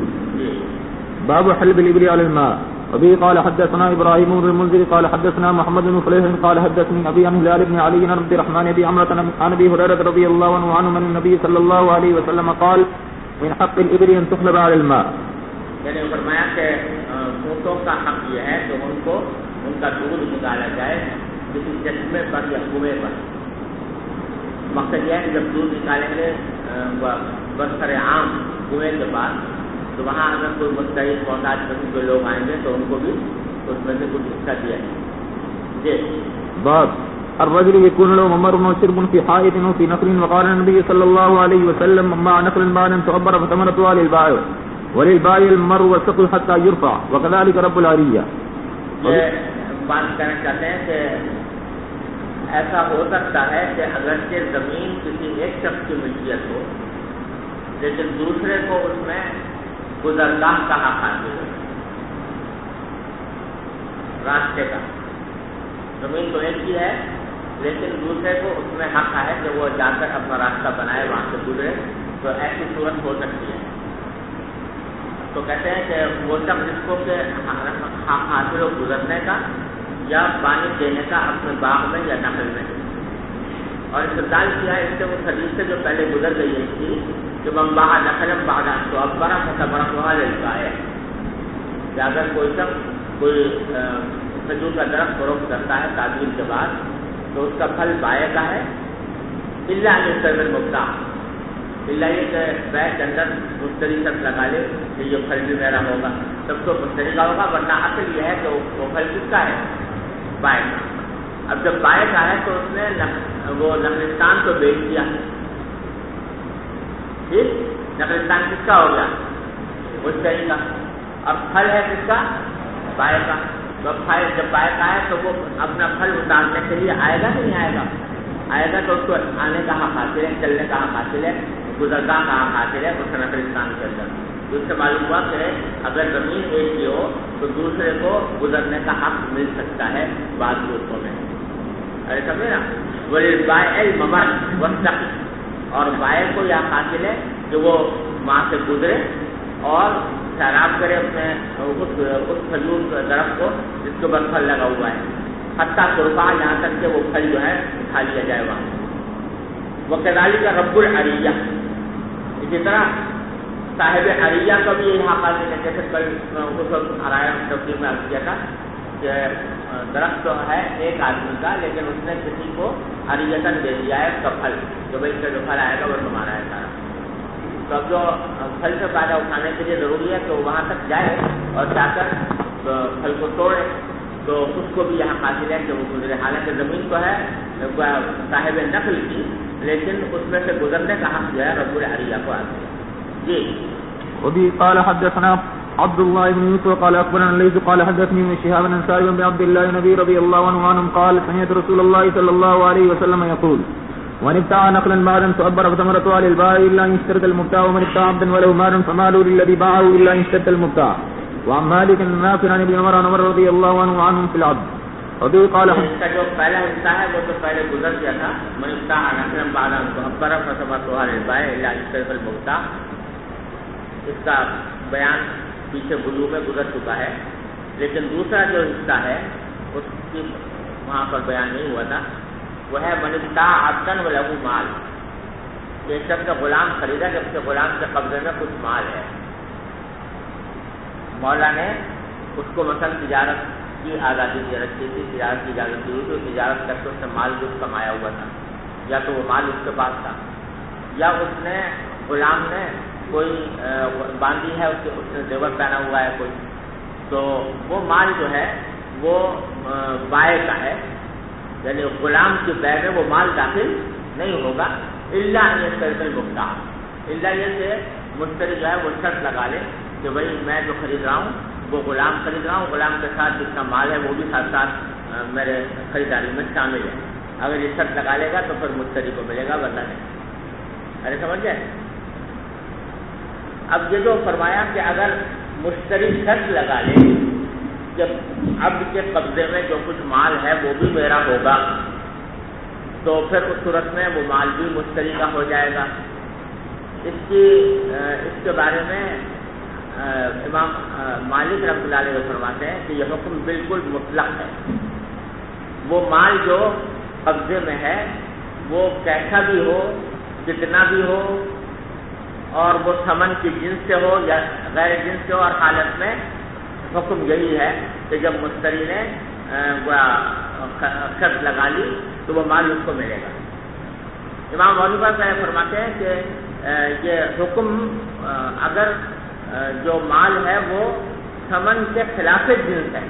باب حلب الابل على الماء. وبه قال حدثنا ابراهيم بن المنذر قال حدثنا محمد بن فليح قال حدثني ابي عن هلال بن علي بن عبد الرحمن بن عمرة عن ابي هريرة رضي الله عنه عن النبي صلى الله عليه وسلم قال من حق الابل ان تحلب على الماء. یعنی فرمایا کہ اونٹوں کا حق یہ ہے کہ ان کو ان کا دودھ نکالا جائے کسی چشمے پر یا کنویں پر. مقصد یہ ہے کہ جب دودھ نکالیں گے برسر عام کنویں کے پاس تو وہاں اگر کوئی مستحق محتاج قسم کے لوگ آئیں گے تو ان کو بھی اس میں سے کچھ حصہ دیا جائے. باب الرجل يكون له ممر وشرب في حائط وفي نخل وقال النبي صلى الله عليه وسلم مع نخل بعد ان تعبر فثمرتها للبائع وللبائع المر والسقي حتى يرفع وكذلك رب العرية. یہ بات کہنا چاہتے ہیں کہ ایسا ہو سکتا ہے کہ اگرچہ زمین کسی ایک شخص کی ملکیت ہو لیکن دوسرے کو اس میں گزرگاہ کا حق حاصل ہو. راستے کا زمین تو ایک ہی ہے لیکن دوسرے کو اس میں حق ہے کہ وہ جا کر اپنا راستہ بنائے وہاں سے گزرے. تو ایسی صورت ہو سکتی ہے. تو کہتے ہیں کہ وہ سب جس کو کہ حق حاصل ہو گزرنے کا یا پانی دینے کا اپنے باغ میں یا نخل میں. اور استدلال کیا ہے اس سے وہ حدیث سے جو پہلے گزر گئی ہے اس کی کہ من باہر نخلم بعد تو اب برا فتبرا لگتا ہے کہ اگر کوئی شخص کوئی کھجور کا درخت فروخت کرتا ہے تعبیر کے بعد تو اس کا پھل بائے کا ہے اللہ علیہ مبتا اللہ یہ کہ بیع کے اندر مشتری شرط لگا لے کہ یہ پھل بھی میرا ہوگا تب تو مشتری کا ہوگا. ورنہ اصل یہ ہے کہ وہ پھل کس کا ہے؟ بائے کا. اب جب بائے کا ہے تو اس نے وہ نخلستان کو بیچ دیا. ٹھیک نخلستان کس کا ہو گیا؟ مشتری کا. اب پھل ہے کس کا؟ بائے کا. تو پھل جب بائے کا ہے تو وہ اپنا پھل اتارنے کے لیے آئے گا کہ نہیں آئے گا؟ آئے گا تو اس کو آنے کا حق حاصل ہے, چلنے کا حق حاصل ہے, گزرگاہ کا حق حاصل ہے اس نخلستان کے اندر. اس سے معلوم ہوا کہ اگر زمین ایک کی ہو تو دوسرے کو گزرنے کا حق مل سکتا ہے بعض صورتوں میں. ارے سمجھے نا. وَلِلْبَائِعِ الْمَمَرُّ وَالسَّقْيُ, اور بائع کو یہ حاصل ہے کہ وہ وہاں سے گزرے اور سیراب کرے اپنے اس کھجور درخت کو جس کے اوپر پھل لگا ہوا ہے, حتیٰ قربا یہاں تک کہ وہ پھل جو ہے اٹھا لیا جائے وہاں. وَكَذَلِكَ رَبُّ الْعَرِيَّةِ, اسی طرح صاحب عریہ کا بھی یہ حق حاصل ہے. جیسے کل اس وقت ہرایا تفصیل میں عرض کیا تھا کہ درخت تو ہے ایک آدمی کا لیکن اس نے کسی کو عریتاً دے دیا ہے اس کا پھل کہ بھائی اس کا جو پھل آئے گا وہ تمہارا ہے سارا. تو اب جو پھل سے فائدہ اٹھانے کے لیے ضروری ہے کہ وہ وہاں تک جائے اور جا کر پھل کو توڑے تو اس کو بھی یہاں حاصل ہے کہ وہ گزرے. حالانکہ زمین تو ہے صاحب نقل کی لیکن اس میں سے گزرنے کا حق جو ہے رب العریہ کو حاصل ہے. جی. وبه قال حدثنا عبد الله بن يوسف قال اخبرنا الليث قال حدثني ابن شهاب بن سالم بن عبد الله النبي رضي الله عنه قال سمعت رسول الله صلى الله عليه وسلم يقول ومن ابتاع نخلا مالا فأبر فثمرته على البائع إلا أن يشترط المبتاع ومن ابتاع عبدا وله مال فماله للذي باعه إلا أن يشترط المبتاع. وعن مالك النافع عن ابن عمر رضي الله عنهم في العبد. وبه قال اس کا جو پہلا حصہ ہے وہ تو پہلے گزر گیا تھا. من ابتاع نخلا بعد فأبر فثمرته على البائع إلا أن يشترط المبتاع. اس کا بیان پیچھے بلوغ میں گزر چکا ہے لیکن دوسرا جو حصہ ہے اس کی وہاں پر بیان نہیں ہوا تھا. وہ ہے من ابتاع عبدا وله مال, ایک شخص کا غلام خریدا جب سے غلام کے قبضے میں کچھ مال ہے. مولا نے اس کو مثلا تجارت کی آزادی دے رکھی تھی, تجارت کی اجازت دی ہوئی تو تجارت کر کے اس نے مال جو کمایا ہوا تھا یا تو وہ مال اس کے پاس تھا یا اس نے غلام نے کوئی باندھی ہے اس نے زیور پہنا ہوا ہے کوئی, تو وہ مال جو ہے وہ بائع کا ہے. یعنی غلام کے بیع میں وہ مال داخل نہیں ہوگا الا ان یشترط المبتاع, الا یہ کہ مشتری جو ہے وہ شرط لگا لے کہ بھائی میں جو خرید رہا ہوں وہ غلام خرید رہا ہوں, غلام کے ساتھ جتنا مال ہے وہ بھی ساتھ ساتھ میرے خریداری میں شامل ہے. اگر یہ شرط لگا لے گا تو پھر مشتری کو ملے گا ورنہ نہیں. ارے سمجھ گئے. اب یہ جو فرمایا کہ اگر مشتری شرط لگا لے جب عبد کے قبضے میں جو کچھ مال ہے وہ بھی میرا ہوگا تو پھر اس صورت میں وہ مال بھی مشتری کا ہو جائے گا. اس کے بارے میں امام مالک رحمۃ اللہ علیہ فرماتے ہیں کہ یہ حکم بالکل مطلق ہے. وہ مال جو قبضے میں ہے وہ کیسا بھی ہو, کتنا بھی ہو, اور وہ ثمن کی جنس سے ہو یا غیر جنس سے ہو, اور حالت میں حکم یہی ہے کہ جب مشتری نے شرط لگا لی تو وہ مال اس کو ملے گا. امام ابو حنیفہ صاحب فرماتے ہیں کہ یہ حکم اگر جو مال ہے وہ ثمن کے خلاف جنس ہے،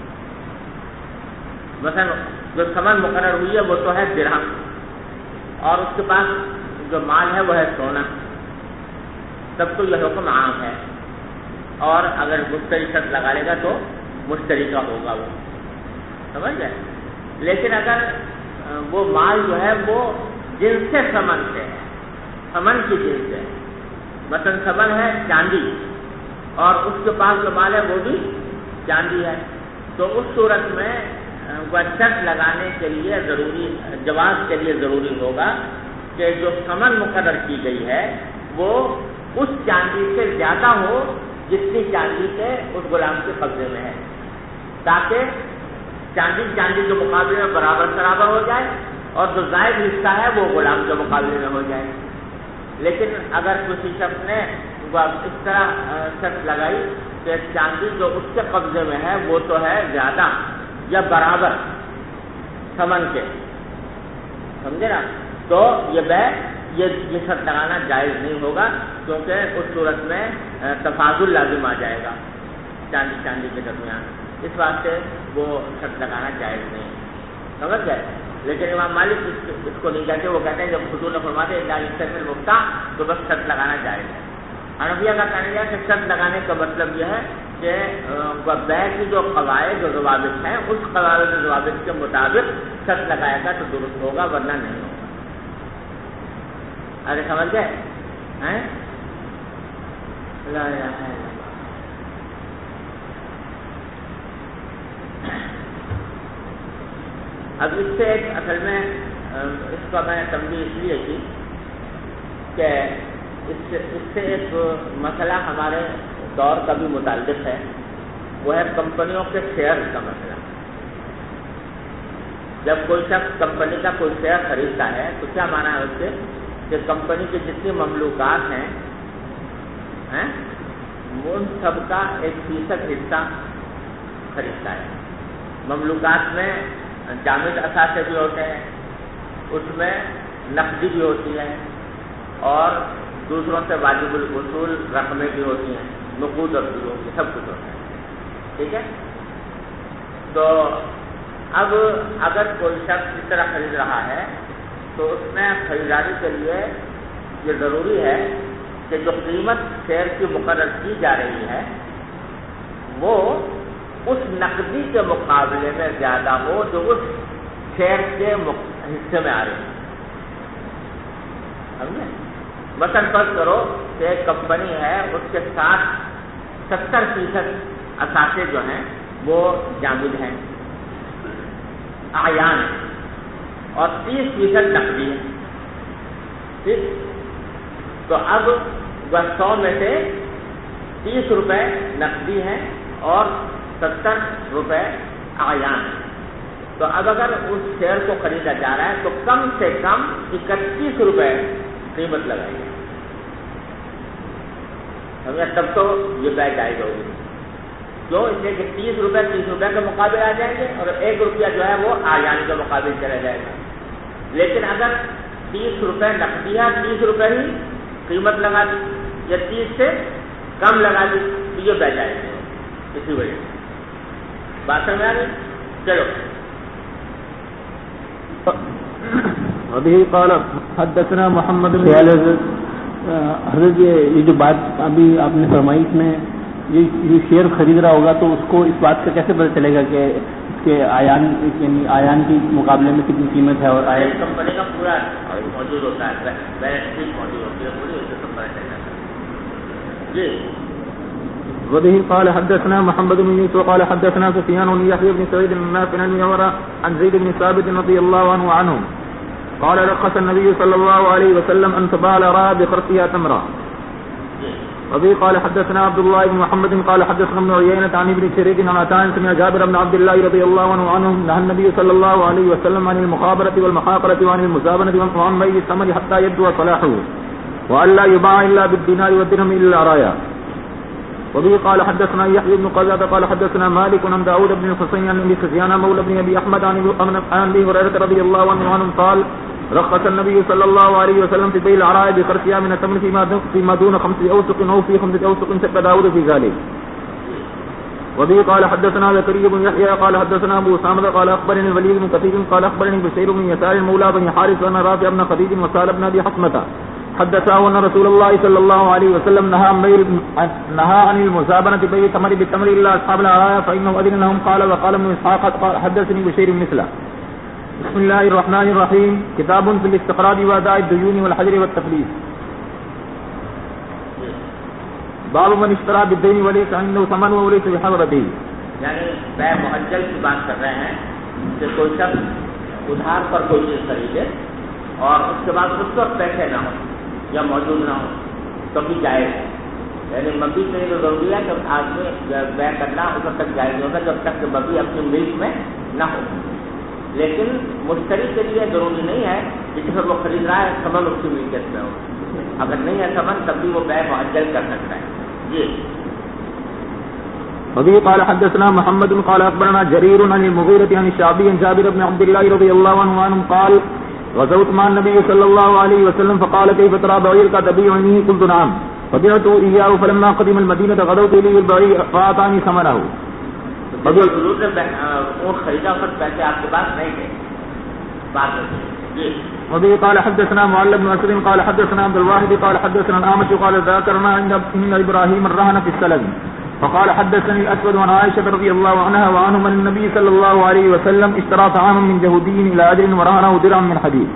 مثلا جو ثمن مقرر ہوئی ہے وہ تو ہے درہم اور اس کے پاس جو مال ہے وہ ہے سونا، تب تو یہ حکم عام ہے، اور اگر مشتری شرط لگا لے گا تو مشتری کا ہوگا وہ، سمجھ گئے۔ لیکن اگر وہ مال جو ہے وہ جنس سے ثمن سے ہے، ثمن کی جنس سے، مثلا ثمن ہے چاندی اور اس کے پاس جو مال ہے وہ بھی چاندی ہے، تو اس صورت میں وہ شرط لگانے کے لیے جواز کے لیے ضروری ہوگا کہ جو ثمن مقرر کی گئی ہے وہ اس چاندی سے زیادہ ہو جتنی چاندی کے اس غلام کے قبضے میں ہے، تاکہ چاندی کے مقابلے میں برابر ہو جائے اور جو زائد حصہ ہے وہ غلام کے مقابلے میں ہو جائے۔ لیکن اگر کسی شخص نے اس طرح شرط لگائی کہ چاندی جو اس کے قبضے میں ہے وہ تو ہے زیادہ یا برابر ثمن کے، سمجھے نا، تو یہ شرط لگانا جائز نہیں ہوگا، کیونکہ اس صورت میں تفاضل لازم آ جائے گا چاندی کے درمیان، اس واسطے وہ شرط لگانا جائز نہیں، سمجھ گئے۔ لیکن امام مالک اس کو نہیں کہتے، وہ کہتے ہیں جب حضور نے فرماتے ہیں مفتا تو بس شرط لگانا جائز ہے۔ حنفیہ کا کہنا ہے کہ شرط لگانے کا مطلب یہ ہے کہ بیع کی جو قواعد و ضوابط ہیں اس قواعد و ضوابط کے مطابق شرط لگائے گا تو درست ہوگا، ورنہ نہیں ہوگا۔ ارے سمجھ گئے؟ اب اس سے ایک اصل میں اس کا میں تنبیہ اس لیے کی کہ اس سے ایک مسئلہ ہمارے دور کا بھی متعلق ہے، وہ ہے کمپنیوں کے شیئر کا مسئلہ۔ جب کوئی شخص کمپنی کا کوئی شیئر خریدتا ہے تو کیا مانا ہے اس سے کہ کمپنی کی جتنی مملوکات ہیں ان سب کا 1% حصہ خریدتا ہے۔ مملوکات میں جامد اثاثے بھی ہوتے ہیں، اس میں نقدی بھی ہوتی ہے اور دوسروں سے واجب الوصول رقمیں بھی ہوتی ہیں، نقود اور بھی ہوتی ہے، سب کچھ ہوتا ہے، ٹھیک ہے۔ تو اب اگر کوئی شخص اس طرح خرید رہا ہے تو اس میں خریداری کے لیے یہ ضروری ہے کہ جو قیمت شیئر کی مقرر کی جا رہی ہے وہ اس نقدی کے مقابلے میں زیادہ ہو جو اس شیئر کے حصے میں آ رہی ہے، سمجھے؟ مثلاً فرض کرو کہ ایک کمپنی ہے، اس کے ساتھ 70% اثاثے جو ہیں وہ جامد ہیں، اعیان ہیں، اور 30% نقدی ہے، ٹھیک؟ تو اب وہ 100 میں سے 30 روپے نقدی ہیں اور 70 روپے اعیان ہیں۔ تو اب اگر اس شیئر کو خریدا جا رہا ہے تو کم سے کم 31 روپے قیمت لگائی ہے، تب تو یہ بیع جائز ہوگی، جو اس لیے کہ 30 روپے کے مقابل آ جائیں گے اور 1 روپیہ جو ہے وہ اعیان کے مقابل چلا جائے گا۔ لیکن اگر 30 روپے نقدی ہے، 30 روپے ہی قیمت لگا دی یا 30 سے کم لگا دی تو یہ بیع جائز ہے، اسی وجہ سے بات سمجھ آ گئی؟ چلو ابھی قال حدثنا محمد بن حضرت یہ جو بات ابھی آپ نے فرمائی اس میں یہ شیئر خرید رہا ہوگا تو اس کو اس بات کا کیسے پتہ چلے گا کہ اس کے آیان کی مقابلے میں کتنی قیمت ہے؟ اور کمپنی کا پورا موجود ہوتا ہے، بیلنس شیٹ موجود ہوتی ہے پوری، اس سے سب پتہ چل جاتا ہے۔ جی وبه قال حدثنا محمد بن يوسف قال حدثنا سفيان بن يحيى بن سعيد النافع عن زيد بن ثابت رضي الله عنهم قال رخص النبي صلى الله عليه وسلم أن تباع الأراء بخرصها تمرا. وبه قال حدثنا عبد الله بن محمد قال حدثنا ابن عيينة عن ابن شريك عن عطاء سمع جابر بن عبد الله رضي الله عنه نهى النبي صلى الله عليه وسلم عن المخابرة والمحاقرة وعن المزابنة وعن بيع الثمن حتى يبدو صلاحه وأن لا يباع إلا بالدينار والدرهم إلا العرايا. وبه قال حدثنا يحيى بن قزعة قال حدثنا مالك عن داود بن الحسين عن ابي سفيان مولى بن ابي احمد عن ابي هريرة رضي الله عنه قال رخص النبي صلى الله عليه وسلم في بيع العراء بخرسها من التمر فيما دون 5 أوسق أو في 5 أوسق شك داود في ذلك. وبه قال حدثنا زكريا بن يحيى قال حدثنا ابو اسامه قال اخبرني الوليد بن كثير قال اخبرني بشير بن يسار مولى بن حارث ان رافع بن خديج وسال بن ابي حكمه حدثه ان رسول الله صلى الله عليه وسلم نهى عن المزابنه بيع التمر بالتمر الا اصحاب العرايا فانه اذن لهم. قال وقال ابن اسحاق حدثني بشير مثله. بسم الله الرحمن الرحيم. كتاب في الاستقراض واداء الديون والحجر والتفليس. باب من اشترى بالدین وليس عنده ثمن وليس بحضرته. یعنی بیع مؤجل کی بات کر رہے ہیں کہ کوئی شخص ادھار پر کوئی چیز خریدے اور اس کے بعد اس وقت پیسے نہ ہو یا موجود نہ ہو تو بھی جائز ہے. یعنی مبی سے یہ ضروری ہے کہ آدمی بیع کرنا اس وقت تک جائز ہوگا جب تک کہ مبی اپنی ملک میں نہ ہو. لیکن مشتری کے لیے ضروری نہیں ہے کہ جس وہ خرید رہا ہے ثمن اس کی ملکیت میں ہو. اگر نہیں ہے ثمن تب بھی وہ بیع مؤجل کر سکتا ہے. وبه قال حدثنا محمد قال اخبرنا جرير عن المغيرة عن الشعبي عن جابر بن عبد الله رضي الله عنه قال غزوت مع النبي صلى الله عليه وسلم فقال كيف ترى بعيرك تبيعني قلت نعم فبعت اياه فلما قدم المدينة غدوت اليه البعير فاعطاني ثمنه. خریدا پر پیسے آپ کے پاس نہیں تھے. وبه قال حدثنا معل بن اسد قال حدثنا عبد الواحد قال حدثنا الأعمش قال ذكرنا عند ابراهيم الرهن في السلم فقال حدثني الاسود عن عائشة رضي الله عنها وعنهم ان النبي صلى الله عليه وسلم اشترى طعاما من يهودي الى اجر ورهنه درعا من حديد.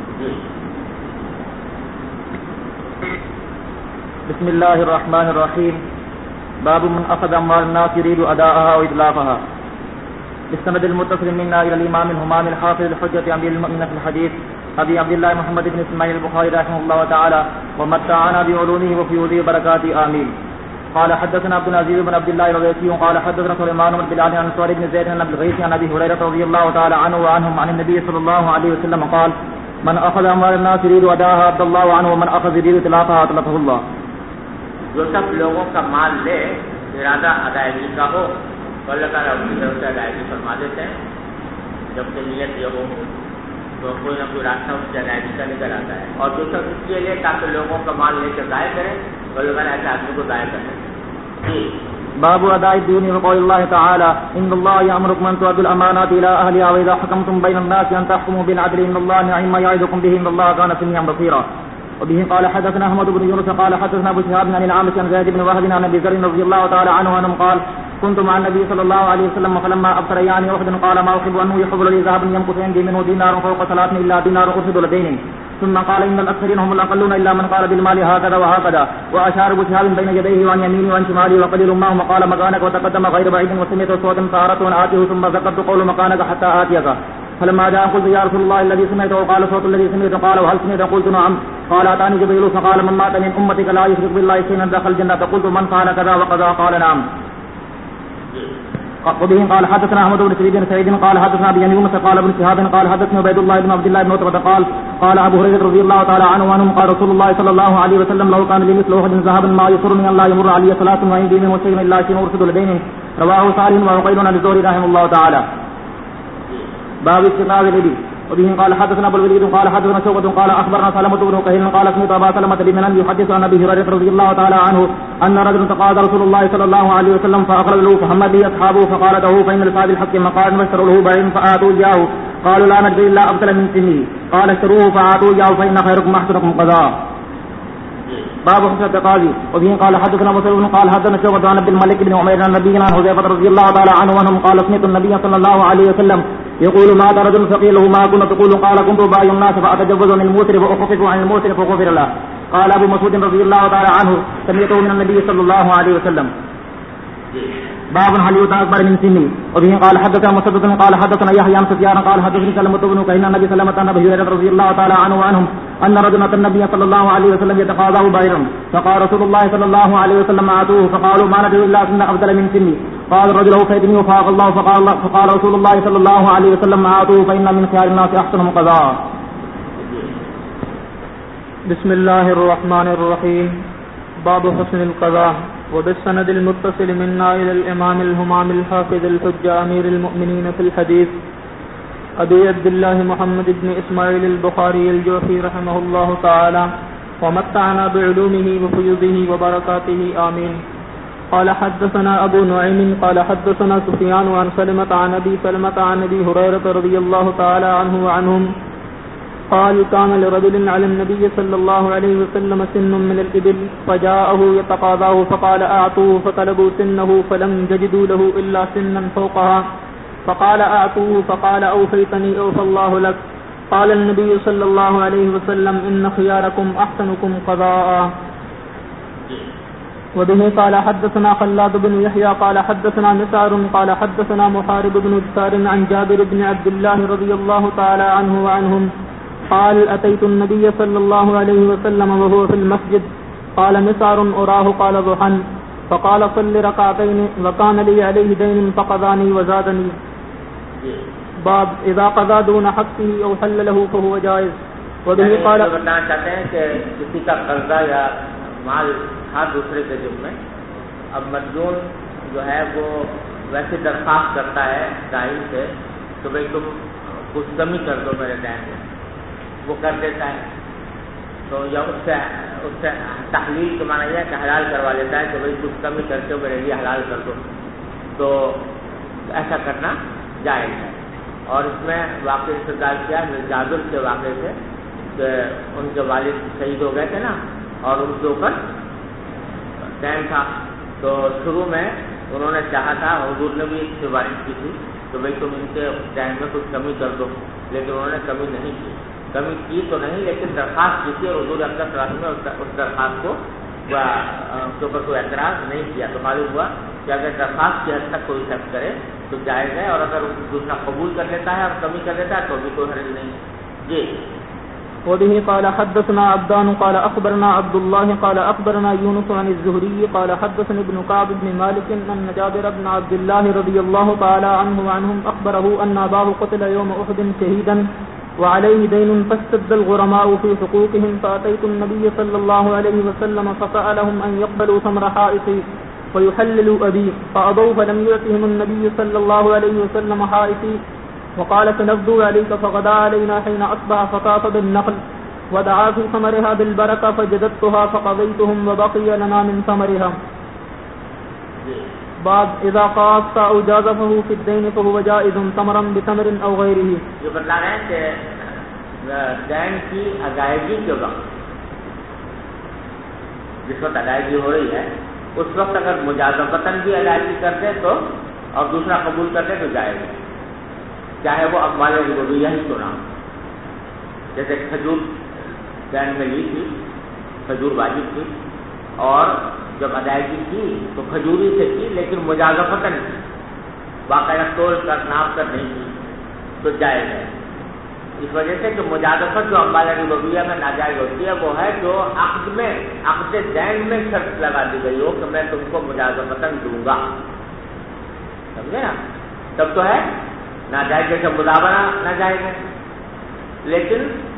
بسم الله الرحمن الرحيم. باب من اخذ اموال الناس يريد اداءها واتلافها. بالسند المتصل منا الى الامام الهمام الحافظ الحجة امير المؤمنين في الحديث ابي عبد الله محمد بن اسماعيل البخاري رحمه الله تعالى ومتعنا بعلومه وفيوضه بركاته امين. قال حدثنا عبد العزيز بن عبد الله الريثي قال حدثنا سليمان بن بلال عن سعيد بن زيد بن عبد الغيث عن ابي هريره رضي الله تعالى عنه وعنهم عن النبي صلى الله عليه وسلم قال من اخذ اموال الناس يريد اداءها ادى الله عنه ومن اخذ يريد اتلافها اتلفه الله. جو سب لوگوں کا مال لے ارادہ ادائیگی کا ہو تو اللہ تعالیٰ اس کی طرف سے ادائیگی فرما دیتے ہیں. جب کہ نیت یہ ہو تو کوئی نہ کوئی راستہ اس سے ادائیگی کا نکل آتا ہے. اور جو سب اس کے لیے تاکہ لوگوں کا مال لے کر ضائع کریں تو اللہ تعالیٰ ایسے آدمی کو ضائع کرتے ہیں. باب اداء الدين وقول الله تعالى ان الله يأمركم ان تؤدوا الامانات الى اهلها واذا حكمتم بين الناس ان تحكموا بالعدل ان الله نعم ما يعظكم به ان الله كان سميعا بصيرا. وبه قال حدثنا احمد بن يونس قال حدثنا ابو شهاب عن العامش عن زيد بن وهب عن ابي ذر رضي الله تعالى عنه انه قال كنت مع النبي صلى الله عليه وسلم فلما ابصر يعني احد قال ما احب انه يحب لي ذهب يمكث عندي منه دينار فوق 3 الا دينار ارشد لدين. ثم قال ان الاكثرين هم الاقلون الا من قال بالمال هكذا وهكذا واشار ابو شهاب بين يديه وعن يمينه وعن شماله وقليل ما هم قال مكانك وتقدم غير بعيد وسمعت صوتا فارت آته ثم ذكرت قول مكانك حتى آتيك فلما جاء قلت يا رسول الله الذي سمعته قال صوت الذي سمعته قال وهل سمعت قلت نعم قال اتاني جبريل فقال من مات من امتك لا يشرك بالله شيئا دخل الجنه قلت من فعل كذا وكذا قال نعم. وبه قال حدثنا احمد بن سعيد قال حدثنا ابي يونس قال ابن شهاب قال حدثنا عبيد الله بن عبد الله بن عتبة قال ابو هريره رضي الله تعالى عنه قال رسول الله صلى الله عليه وسلم لو كان لي مثل احد ذهبا ما يسرني ان لا يمر علي صلاه وعندي منه شيء الا شيء ارشد لدينه. رواه صالح وعقيل عن الزهري رحمه الله تعالى. باب استقراض الابل. وبه قال حدثنا ابو الوليد قال حدثنا شعبة قال اخبرنا سلمة بن كهيل قال سمعت ابا سلمة بن يحدث عن ابي هريرة رضي الله تعالى عنه ان رجلا تقاضى رسول الله صلى الله عليه وسلم فاخرج له فحمد به اصحابه فقال له فان لصاحب الحق مقال فاشتروا له بعيرا فاتوا اياه قالوا لا نجد الا ابطل من سنه قال اشتروه فاتوا اياه فان خيركم احسنكم قضاء. باب حسن التقاضي. وبه قال حدثنا مسلم قال حدثنا شعبة عن عبد الملك بن عمير عن النبي عن حذيفة رضي الله تعالى عنه وانهم قال سمعت النبي صلى الله عليه وسلم يقول ما رجل فقيل له ما كنت تقول قال كنت بايع الناس فاتجوز عن الموسر فاخفف عن الموسر فغفر له. قال ابو مسعود رضي الله تعالى عنه سمعته من النبي صلى الله عليه وسلم. باب هل يؤتى اكبر من سنه. وبه قال حدثنا مسدد قال حدثنا يحيى عن سفيان قال حدثني سلمة بن كهيل النبي صلى الله عليه وسلم ابي هريرة رضي الله تعالى عنه وعنهم ان رجلا النبي صلى الله عليه وسلم يتقاضاه بعيرا فقال رسول الله صلى الله عليه وسلم اعطوه فقالوا ما ندري الا سن افضل من سني قال الرجل فيدني وفاق الله فقال رسول الله صلى الله عليه وسلم اعطوه فان من خيار الناس احسنهم قضاء. بسم الله الرحمن الرحيم. باب حسن القضاء. وبالسند المتصل منا إلى الإمام الهمام الحافظ الحجة أمير المؤمنين في الحديث أبي عبد الله محمد بن إسماعيل البخاري الجوفي رحمه الله تعالى ومتعنا بعلومه وفيوضه وبركاته آمين. قال حدثنا أبو نعيم قال حدثنا سفيان عن سلمة عن أبي سلمة عن أبي هريرة رضي الله تعالى عنه وعنهم قال كان لرجل على النبي صلى الله عليه وسلم سن من الإبل فجاءه يتقاضاه فقال أعطوه فطلبوا سنه فلم يجدوا له إلا سنا فوقها فقال أعطوه فقال أوفيتني أوفى الله لك. قال النبي صلى الله عليه وسلم إن خياركم أحسنكم قضاء. وبه قال حدثنا خلاد بن يحيى قال حدثنا مسعر قال حدثنا محارب بن جسار عن جابر بن عبد الله رضي الله تعالى عنه وعنهم قال أتيت النبي صلى الله عليه وسلم وهو في المسجد قال مسعر أراه قال ضحى فقال صل ركعتين وكان لي عليه دين فقضاني وزادني. باب اذا قضى دون حقه او حل له فهو جائز. وبه قال بتانا چاہتے ہیں کہ کسی کا قرضہ یا مال تھا دوسرے کے ذمہ میں، اب مدیون جو ہے وہ ویسے درخواست کرتا ہے دائن سے تو بھائی تم کچھ کمی کر دو میرے دائن میں، وہ کر دیتا ہے تو یا اس سے تحلیل کے معنی یہ ہے کہ حلال کروا لیتا ہے کہ بھائی کچھ کمی کر کے میرے لیے حلال کر دو، تو ایسا کرنا جائز ہے. اور اس میں واقع استدلال کیا جابر کے واقعے سے کہ ان کے والد شہید ہو گئے تھے نا اور ان کے اوپر دین تھا، تو شروع میں انہوں نے چاہا تھا، حضور نے بھی سفارش کی تھی تو بھائی تم ان کے دین میں کچھ کمی کر دو، لیکن انہوں نے کمی نہیں کی. کمی کی تو نہیں لیکن درخواست کی تھی اور حضور اکرم صلی اللہ علیہ وسلم نے اس درخواست کو کے اوپر کوئی اعتراض نہیں کیا. تو معلوم ہوا کہ اگر درخواست کی حد تک کوئی شخص کرے تو جائز ہے، اور اگر دوسرا قبول کر لیتا ہے اور کمی کر لیتا ہے تو بھی کوئی حرج نہیں. جی. وبه قال حدثنا عبدان قال أخبرنا عبد الله قال أخبرنا يونس عن الزهري قال حدثني ابن كعب بن مالك أن جابر بن عبد الله رضي الله تعالى عنه وعنهم أخبره أن أباه قتل يوم أحد شهيدا وعليه دين فاشتد الغرماء في حقوقهم فأتيت النبي صلى الله عليه وسلم فسألهم أن يقبلوا ثمر حائطي ويحللوا أبي فأبوا فلم يعطهم النبي صلى الله عليه وسلم حائطي وقال سنفدوا عليك فغدا علينا حين أصبح فطاف بالنخل ودعا في ثمرها بالبركة فجددتها فقضيتهم وبقي لنا من ثمرها. بعد إذا قاص أو جازفه في الدين فهو جائز ثمرا بثمر أو غيره. جو بتلا رہے ہیں کہ دین کی ادائیگی کے وقت جس وقت ادائیگی ہو رہی ہے اس وقت اگر مجازفتاً بھی ادائیگی کر دے تو اور دوسرا قبول کر دے تو جائز ہے، چاہے وہ اموال ربویہ ہی تو نہ ہو. جیسے کھجور دین میں لی تھی، کھجور واجب تھی اور جب ادائیگی کی تو کھجوری سے کی لیکن مجازفتاً کی، باقاعدہ تول کر ناپ کر نہیں کی تو جائز ہے. اس وجہ سے جو مجازفت جو اموال ربویہ میں ناجائز ہوتی ہے وہ ہے جو عقد دین میں شرط لگا دی گئی ہو کہ میں تم کو مجازفتاً دوں گا، سمجھے نا، تب تو ہے ناجائز. جیسے مداورہ ناجائز ہے، لیکن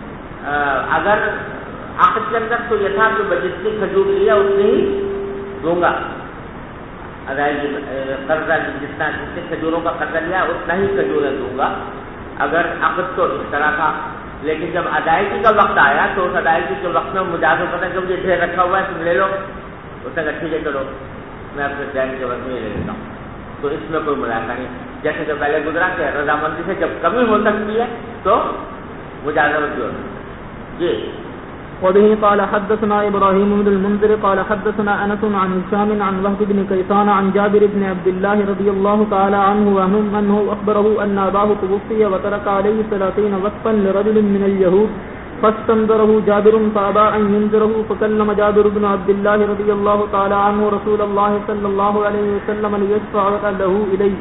اگر عقد کے اندر تو یہ تھا کہ میں جتنی کھجور لیا اتنی ہی دوں گا، ادائیگی قرضہ جتنی کھجوروں کا قرضہ لیا اتنا ہی کھجوریں دوں گا. اگر عقد تو اس طرح تھا، لیکن جب ادائیگی کا وقت آیا تو اس ادائیگی کے وقت میں مجازفت پتہ کہ یہ ڈھیر رکھا ہوا ہے تم لے لو، اس نے کہا ٹھیک ہے چلو میں اپنے دین کے وقت میں لے لیتا ہوں، تو اس میں کوئی ملاقہ نہیں. جیسے کہ پہلے گزرا کہ رضامندی سے جب کمی ہو سکتی ہے تو مجازفت بھی ہوتی ہے. جی. وبه قال حدثنا إبراهيم بن المنذر قال حدثنا أنس عن هشام عن وهب بن كيسان عن جابر بن عبد الله رضي الله تعالى عنه أنه أخبره أن أباه توفي وترك عليه 30 وقفا لرجل من اليهود فاستنذره جابر فأبى أن ينذره فكلم جابر بن عبد الله رضي الله تعالى عنه رسول الله صلى الله عليه وسلم ليشفع له إليه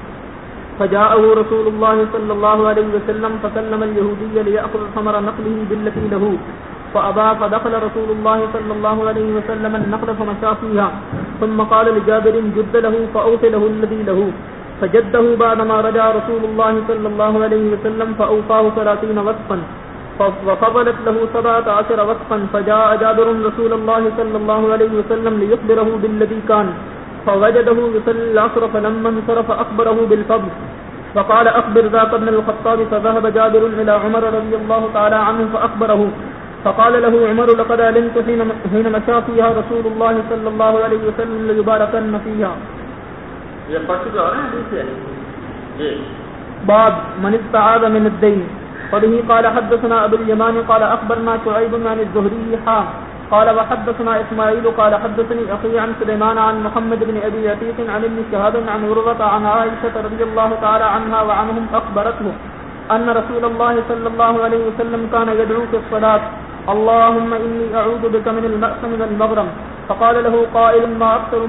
فجاءه رسول الله صلى الله عليه وسلم فكلم اليهودي ليأخذ ثمر نقله بالتي له فأبى فدخل رسول الله صلى الله عليه وسلم النقل فمشى فيها ثم قال لجابر جد له فأوف له الذي له فجده بعدما رجع رسول الله صلى الله عليه وسلم فأوفاه 30 وقفا وفضلت له 17 وقفا فجاء جابر رسول الله صلى الله عليه وسلم ليخبره بالذي كان فوجده يصلي العصر فلما انصرف أخبره بالفضل فقال أخبر ذاك ابن الخطاب فذهب جابر إلى عمر رضي الله تعالى عنه فأخبره فقال له عمر لقد علمت حين مشى فيها رسول الله صلى الله عليه وسلم ليباركن فيها. باب من استعاذ من الدين. وبه قال حدثنا أبو اليمان قال أخبرنا شعيب عن الزهري قال وحدثنا إسماعيل قال حدثني أخي عن سليمان عن محمد بن أبي عتيق عن ابن شهاب عن عروة عن عائشة رضي الله تعالى عنها وعنهم أخبرته أن رسول الله صلى الله عليه وسلم كان يدعو في الصلاة اللهم إني أعوذ بك من المأثم والمغرم. فقال له قائل ما أكثر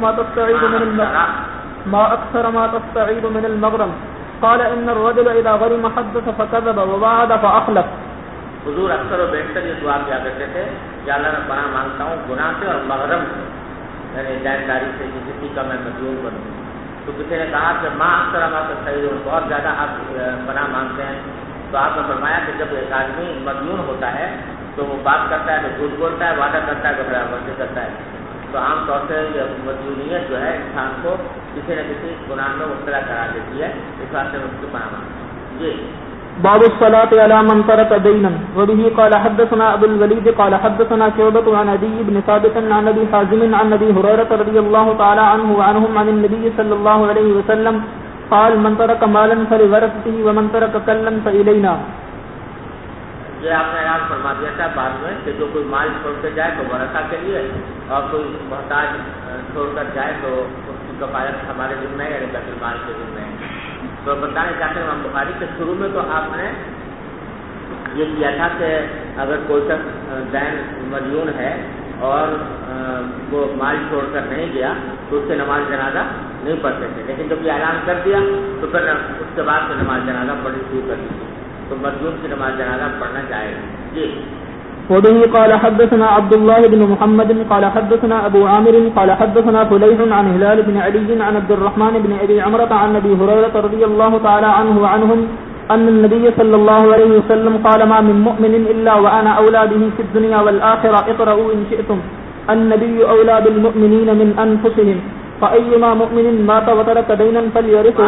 ما تستعيذ من المغرم. قال إن الرجل إذا غرم حدث فكذب ووعد فأخلف. حضور اکثر و بیشتر یہ دعا کیا کرتے تھے کہ اللہ میں پناہ مانگتا ہوں گناہ سے اور مغرم سے، یعنی جانکاری سے کہ کسی کا میں مدیون بنوں. تو کسی نے کہا کہ ماں اکثر ما تستعیذ، بہت زیادہ آپ پناہ مانگتے ہیں. تو آپ نے فرمایا کہ جب ایک آدمی مدیون ہوتا ہے تو وہ بات کرتا ہے تو جھوٹ بولتا ہے، وعدہ کرتا ہے، گھبراہ ورزی کرتا ہے. تو عام طور سے یہ مدیونیت جو ہے انسان کو کسی نہ کسی گناہ میں مبتلا کرا دیتی ہے، اس واسطے میں اس کی پناہ مانگتے ہیں. جی باب الصلاة على من ترك دينا. وبه قال حدثنا أبو الوليد قال حدثنا شعبة عن عدي بن ثابت عن أبي حازم عن أبي هريرة رضي الله تعالى عنه وعنهم عن النبي صلى الله عليه وسلم قال من ترك مالا فلورثته ومن ترك كلا فإلينا. یہ آپ نے اعلان فرما دیا تھا بعد میں کہ جو کوئی مال چھوڑ کے جائے تو ورثہ کے لیے، اور کوئی محتاج چھوڑ کر جائے تو اس کی کفایت ہمارے ذمہ ہے، یعنی بیت المال کے ذمہ ہے. تو بتانے چاہتے ہیں امام بخاری کے شروع میں تو آپ نے یہ کیا تھا کہ اگر کوئی شخص دین مدیون ہے اور وہ مال چھوڑ کر نہیں گیا تو اس سے نماز جنازہ نہیں پڑھتے تھے، لیکن جب یہ اعلان کر دیا تو پھر اس کے بعد سے نماز جنازہ پڑھنی شروع کر دی. تو مدیون کی نماز جنازہ پڑھنا جائے گا. جی وبه قال حدثنا عبد الله بن محمد قال حدثنا أبو عامر قال حدثنا فليح عن هلال بن علي عن عبد الرحمن بن أبي عمرة عن أبي هريرة رضي الله تعالى عنه وعنهم أن النبي صلى الله عليه وسلم قال ما من مؤمن إلا وأنا أولى به في الدنيا والآخرة اقرأوا إن شئتم. النبي أولى بالمؤمنين من أنفسهم فأيما مؤمن مات وترك دينا فليرثه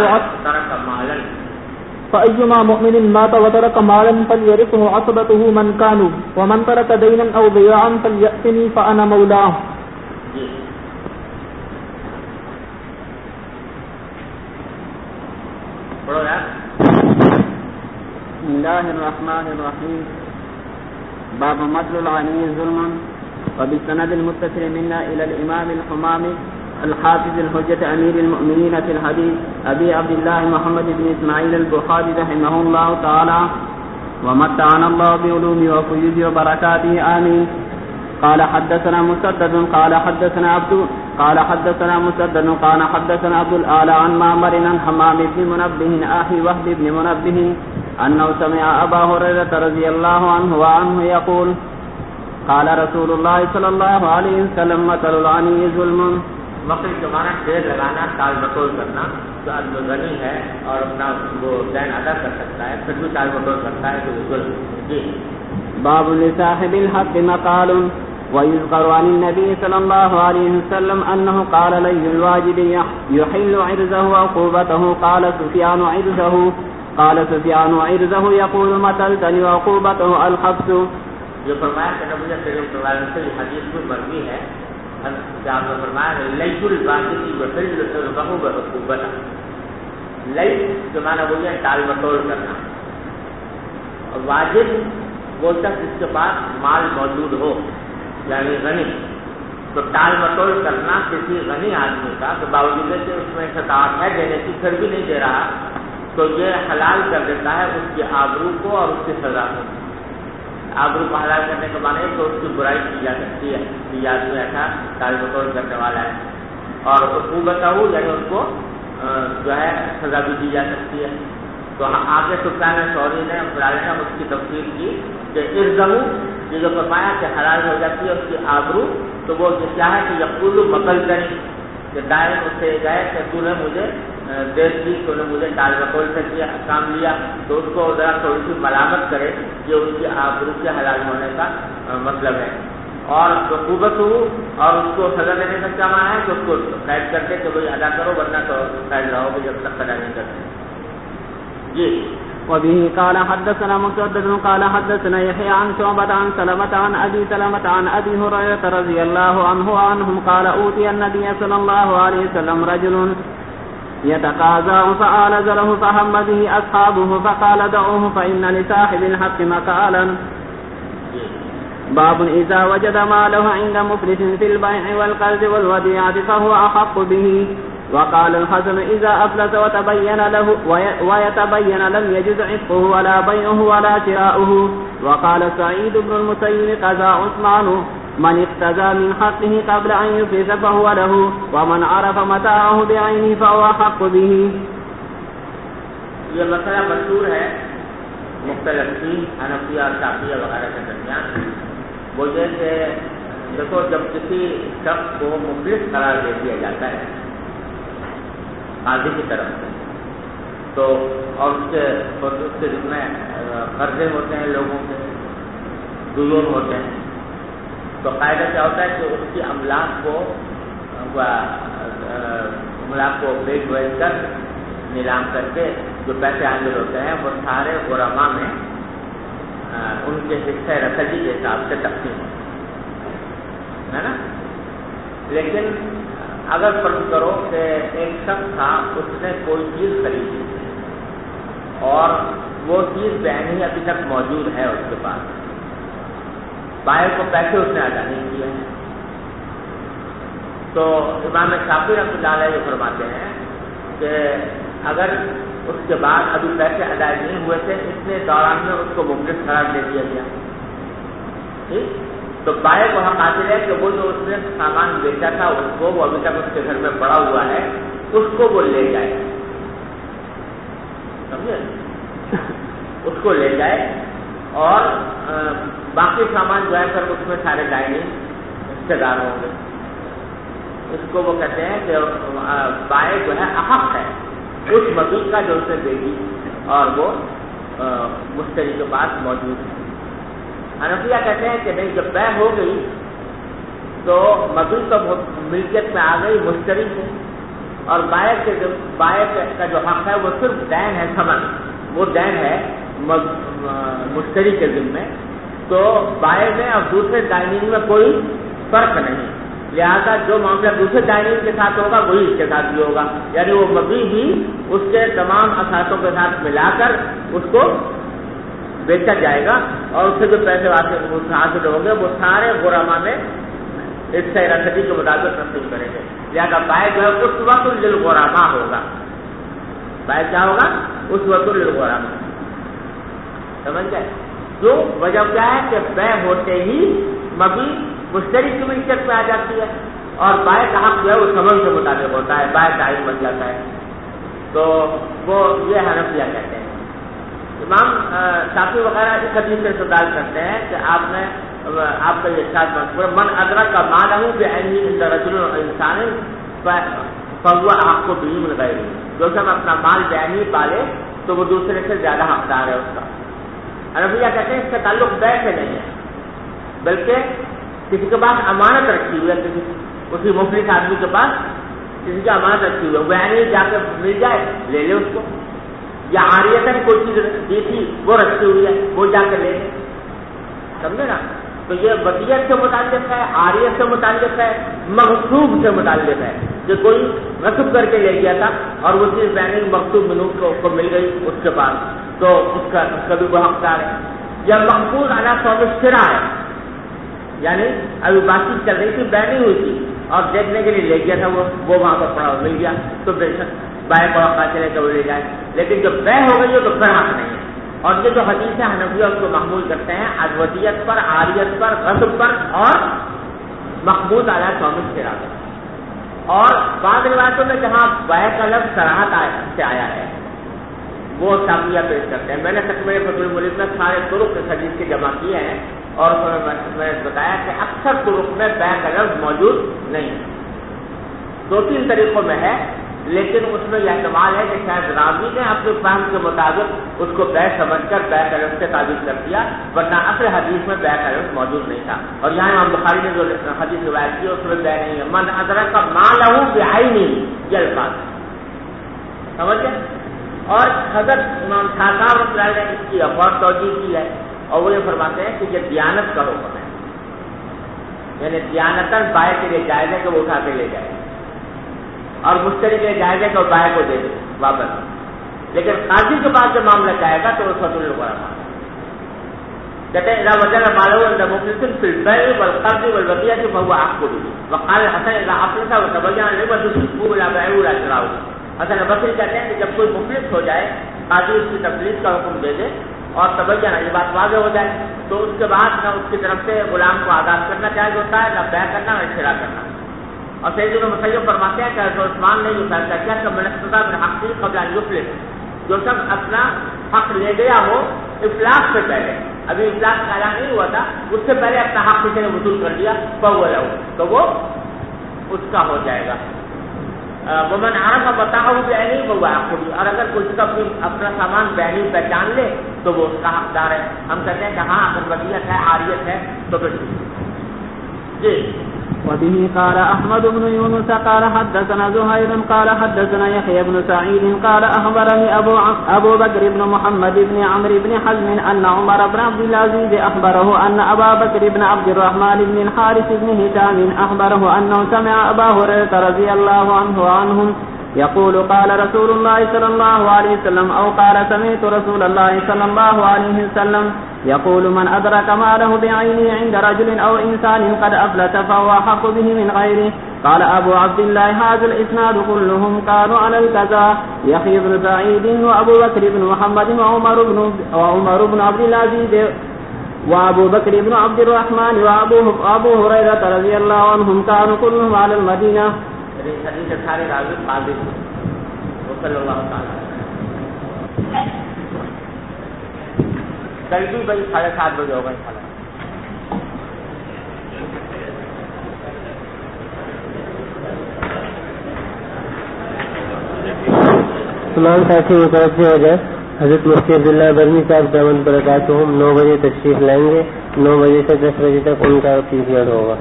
مالا فليرثه عصبته من كانوا ومن ترك دينا أو ضياعا فليأتني فأنا مولاه. بسم الله الرحمن الرحيم. باب مدل العني ظلما. وبالسند المتصل منا إلى الإمام الحمامي الحافظ الحجة أمير المؤمنين في الحديث أبي عبد الله محمد بن إسماعيل البخاري رحمه الله تعالى ومتعنا الله بعلومه وفيوزه وبركاته آمين. قال حدثنا مسدد قال حدثنا عبد الآلة عن معمر عن حمام بن منبه أخي وهب بن منبه أنه سمع أبا هريرة رضي الله عنه وعنه يقول قال رسول الله صلى الله عليه وسلم مثل العني ظلم. وقت زمانہ دیر لگانا، ٹال مٹول کرنا. جو آدمی غنی ہے اور اپنا وہ دین ادا کر سکتا ہے پھر بھی ٹال مٹول کرتا ہے تو وہ ظلم. جی باب لصاحب الحق مقال. ويذكر عن النبي صلى الله عليه وسلم أنه قال لي الواجب يحل عرضه وعقوبته. قال سفيان عرضه يقول متلتني وعقوبته الحبس. جو فرمایا کہ نبی کریم صلی اللہ علیہ وسلم یہ حدیث میں مروی ہے کہ آپ نے فرمایا لیل الواجب یحل عرضه وعقوبته. لیل جو معنی وہی ہے ٹال مٹول کرنا، اور واجب وہ شخص جس کے پاس مال موجود ہو یعنی غنی. تو ٹال مٹول کرنا کسی غنی آدمی کا تو باوجود کہ اس میں استطاعت ہے دینے کی پھر بھی نہیں دے رہا تو یہ حلال کر دیتا ہے اس کی آبرو کو اور اس کی سزا کو. آبرو کو حلال کرنے کے معنی تو اس کی برائی کی جا سکتی ہے کہ یہ آدمی ایسا ٹال مٹول کرنے والا ہے، اور عقوبت ہو یعنی اس کو جو ہے سزا بھی دی جا سکتی ہے. تو آگے سلطان شوری نے اس کی تفصیل کی کہ ارزمو یہ جو فرمایا کہ حلال ہو جاتی ہے اس کی آبرو، تو وہ کیا ہے کہ یقول مقل کریں کہ دائیں اس سے گئے کہ تو نے مجھے دیر کی، تو نے مجھے ٹال مٹول سے کیا کام لیا، تو اس کو ذرا تھوڑی سی ملامت کرے یہ اس کی آبرو کے حلال ہونے کا مطلب ہے. اور عقوبت ہو اور اس کو سزا دینے کا کیا معنی ہے کہ اس کو قید کر کے کہ بھائی ادا کرو ورنہ تو قید رہو گے جب تک ادا نہیں کرتے. جی. وبه قال حدثنا مسدد قال حدثنا يحيى عن شعبة عن سلمة عن أبي سلمة عن أبي هريرة رضي الله عنه وعنهم قال أوتي النبي صلى الله عليه وسلم رجل يتقاضى فآلز له فهم به أصحابه فقال دعوه فإن لصاحب الحق مقالا. باب إذا وجد ماله عند مفلس في البيع والقرض والوديعة فهو أحق به. وقال الحسن إذا أفلس ويتبين لم يجز عتقه ولا بيعه ولا شراؤه. وقال سعيد بن المسيب قضى عثمان من اقتضى من حقه قبل أن يفلس فهو له ومن عرف متاعه بعينه فهو حق به. یہ مسئلہ مشہور ہے مختلف حنفیہ اور شافعیہ وغیرہ کے درمیان. وہ جیسے دیکھو جب کسی شخص کو مفلس قرار دے دیا جاتا ہے قاضی کی طرف سے تو اور اس کے جس میں قرضے ہوتے ہیں لوگوں کے دیون ہوتے ہیں تو قاعدہ کیا ہوتا ہے کہ اس کی املاک کو بیچ کر نیلام کر کے جو پیسے حاصل ہوتے ہیں وہ سارے غرما میں ان کے حصہ رسدی کے حساب سے تقسیم ہوتے ہے نا. لیکن اگر فرض کرو کہ ایک شخص تھا اس نے کوئی چیز خریدی اور وہ چیز بہن ہی ابھی تک موجود ہے اس کے پاس, بائر کو پیسے اس نے ادا نہیں کیے ہیں, تو امام شافعی رحمۃ اللہ علیہ فرماتے ہیں کہ اگر اس کے بعد ابھی پیسے ادا نہیں ہوئے تھے اتنے دوران میں اس کو مفلس قرار دے دیا گیا, ٹھیک, تو بائر کو حق حاصل ہے کہ وہ جو اس نے سامان بیچا تھا اس کو وہ ابھی تک اس کے گھر میں پڑا ہوا ہے اس کو وہ لے جائے, سمجھے, اس کو لے جائے اور باقی سامان جو ہے سر اس میں سارے دائنی رشتے دار ہوں گے. اس کو وہ کہتے ہیں کہ بائر جو ہے احق ہے اس مبیع کا جو اس نے دے دی اور وہ مشتری کے پاس موجود ہے. حنفیہ کہتے ہیں کہ نہیں, جب بیع ہو گئی تو مبیع تو ملکیت میں آ گئی مشتری سے, اور بائر کا جو حق ہے وہ صرف دین ہے, ثمن وہ دین ہے مشتری کے ذمے, تو بائر میں اور دوسرے دائنین میں کوئی فرق نہیں, لہذا جو معاملہ دوسرے دائنین کے ساتھ ہوگا وہی اس کے ساتھ بھی ہوگا, یعنی وہ مبیع ہی اس کے تمام اثاثوں کے ساتھ ملا کر اس کو بیچا جائے گا اور اس سے جو پیسے حاصل ہوں گے وہ سارے غرما میں اس سے رسدی کے مطابق تقسیم کریں گے. لہٰذا بائع جو ہے اس وقت للغرما ہوگا, بائع کیا ہوگا اس وقت للغرما, سمجھ گئے. جو وجہ کیا ہے کہ بیع ہوتے ہی مبیع مشتری کی ملکیت میں آ جاتی ہے اور بائع کا حق جو ہے وہ ثمن کے مطابق ہوتا ہے, بائع تعین بن جاتا ہے. تو وہ یہ حنفیہ کہتے ہیں. امام شافعی وغیرہ اس حدیث سے استدلال کرتے ہیں کہ آپ کا یہ ارشاد منصور من ادرک کا مالہ بعینہ عند رجل انسان فهو احق به من غیرہ, جو سب اپنا مال بعینہ پالے تو وہ دوسرے سے زیادہ حقدار ہے اس کا. حنفیہ کہتے ہیں اس کا تعلق بیع سے نہیں ہے بلکہ کسی کے پاس امانت رکھی ہوئی ہے, اسی مفلس آدمی کے پاس کسی کی امانت رکھی ہوئی ہے, بعینہ جا کے مل جائے لے لے اس کو, یا عاریتاً کوئی چیز دی تھی وہ رکھی ہوئی ہے وہ جا کے لے لے, سمجھے نا. تو یہ ودیعت سے متعلق ہے, عاریت سے متعلق ہے, مغصوب سے متعلق ہے کہ کوئی غصب کر کے لے گیا تھا اور وہ چیز بین مغصوب منوب کو مل گئی اس کے پاس تو اس کا بھی وہ حقدار ہے. یا محفوظ علی صوب الشراء ہے, یعنی ابھی بات چیت چل رہی تھی بین نہیں ہوئی تھی اور دیکھنے کے لیے لے گیا تھا وہ وہاں پر پڑا مل گیا تو بے شک بائع کو حق چلے کہ وہ لے جائے, لیکن جب بیع ہو گئی ہو تو پھر حق نہیں ہے. اور یہ جو حدیث ہے حنفیہ اس کو محمول کرتے ہیں ادویت پر, عاریت پر, غصب پر اور مقبوض علی صوب الشراء پر. اور بعض روایتوں میں جہاں بیع کا لفظ صراحت سے آیا ہے وہ شافعیہ پیش کرتے ہیں. میں نے تکمیل فتح الملک میں سارے طرق اس حدیث کے جمع کیے ہیں اور میں نے بتایا کہ اکثر طرق میں بیع کا لفظ موجود نہیں, 2-3 طریقوں میں ہے, لیکن اس میں یہ احتمال ہے کہ شاید راوی نے اپنے فہم کے مطابق اس کو بیع سمجھ کر بیع کا لفظ سے تعبیر کر دیا, ورنہ اصل حدیث میں بیع کا لفظ موجود نہیں تھا. اور یہاں امام بخاری نے جو حدیث روایت کی اس میں بیع نہیں ہے. من ادرک مالہ بعینہ, یہ الفاظ سمجھ گئے. اور حضرت امام خاصاب رحمۃ اللہ نے اس کی اور توجہ کی ہے، اور وہ یہ فرماتے ہیں کہ یہ دیانت کا حکم ہے، یعنی دیانتاً بائیں کے لیے جائز ہے کہ وہ اٹھا کے لے جائے، اور مشتری کے لیے جائز ہے کہ وہ بائیں کو دے دے واپس، لیکن قاضی کے پاس جب معاملہ جائے گا تو اس وقت الغرامہ کہتے ہیں اذا وجد ماله عند مفلس في البيع والقرض والوصية فهو حق به، وقال الحسن اذا افلس وتبين له فسوق لا بيع ولا شراء۔ حسن بصری کہتے ہیں کہ جب کوئی مفلس ہو جائے، قاضی اس کی تفلیس کا حکم دے دے اور تبین یہ بات واضح ہو جائے، تو اس کے بعد نہ اس کی طرف سے غلام کو آزاد کرنا جائز ہوتا ہے، نہ بیع کرنا نہ شراء کرنا۔ اور سید ابن مسیب فرماتے ہیں کہ حضرت عثمان نے یہ فیصلہ کیا کہ من استطاع من حقه قبل ان يفلس، جو شخص اپنا حق لے گیا ہو افلاس سے پہلے، ابھی افلاس کا اعلان نہیں ہوا تھا، اس سے پہلے اپنا حق کسی نے وصول کر لیا تو وہ اس کا ہو جائے گا۔ ومن عرف بتاؤ بعینی فهو حق به، اور اگر کچھ کا اپنا سامان بعینی پہچان لے تو وہ اس کا حقدار ہے۔ ہم کہتے ہیں کہ ہاں اگر وصیت ہے، عاریت ہے تو پھر جی۔ وبه قال أحمد بن يونس قال حدثنا زهير قال حدثنا يحيى بن سعيد قال أخبرني أبو بكر بن محمد بن عمرو بن حزم أن عمر بن عبد العزيز أخبره أن أبا بكر بن عبد الرحمن بن الحارث بن هشام أخبره أنه سمع أبا هريرة رضي الله عنهم يقول قال رسول الله صلى الله عليه وسلم أو قال سمعت رسول الله صلى الله عليه وسلم يقول من أدرك ماله بعينه عند رجل أو إنسان قد أفلت فهو أحق به من غيره۔ قال أبو عبد الله هذا الإسناد كلهم كانوا على الكذا، يحيى بن سعيد وأبو بكر بن محمد وعمر بن عبد العزيز وأبو بكر بن عبد الرحمن وأبو هريرة رضي الله عنهم كانوا كلهم على المدينة۔ حدیث سارے راوی قاضی صلی اللہ تعالی کل بھی بھائی 7:30 بجے ہوگا انشاءاللہ۔ تمام ساتھی متوجہ ہو جائے، حضرت مفتی عبداللہ برمی صاحب دامن برکاتہم 9 بجے تشریف لائیں گے، 9 بجے سے 10 بجے تک ان کا پیریڈ ہوگا۔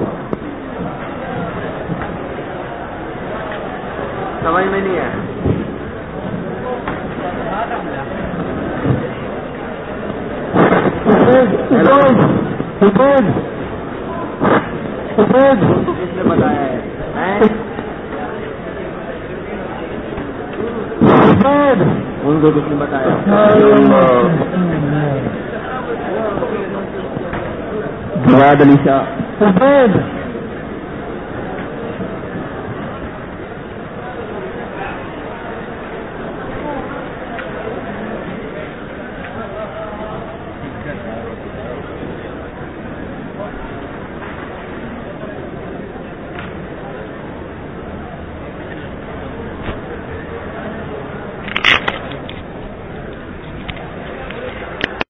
سمجھ میں نہیں ہے جس نے بتایا ہے ان کو کس نے بتایا؟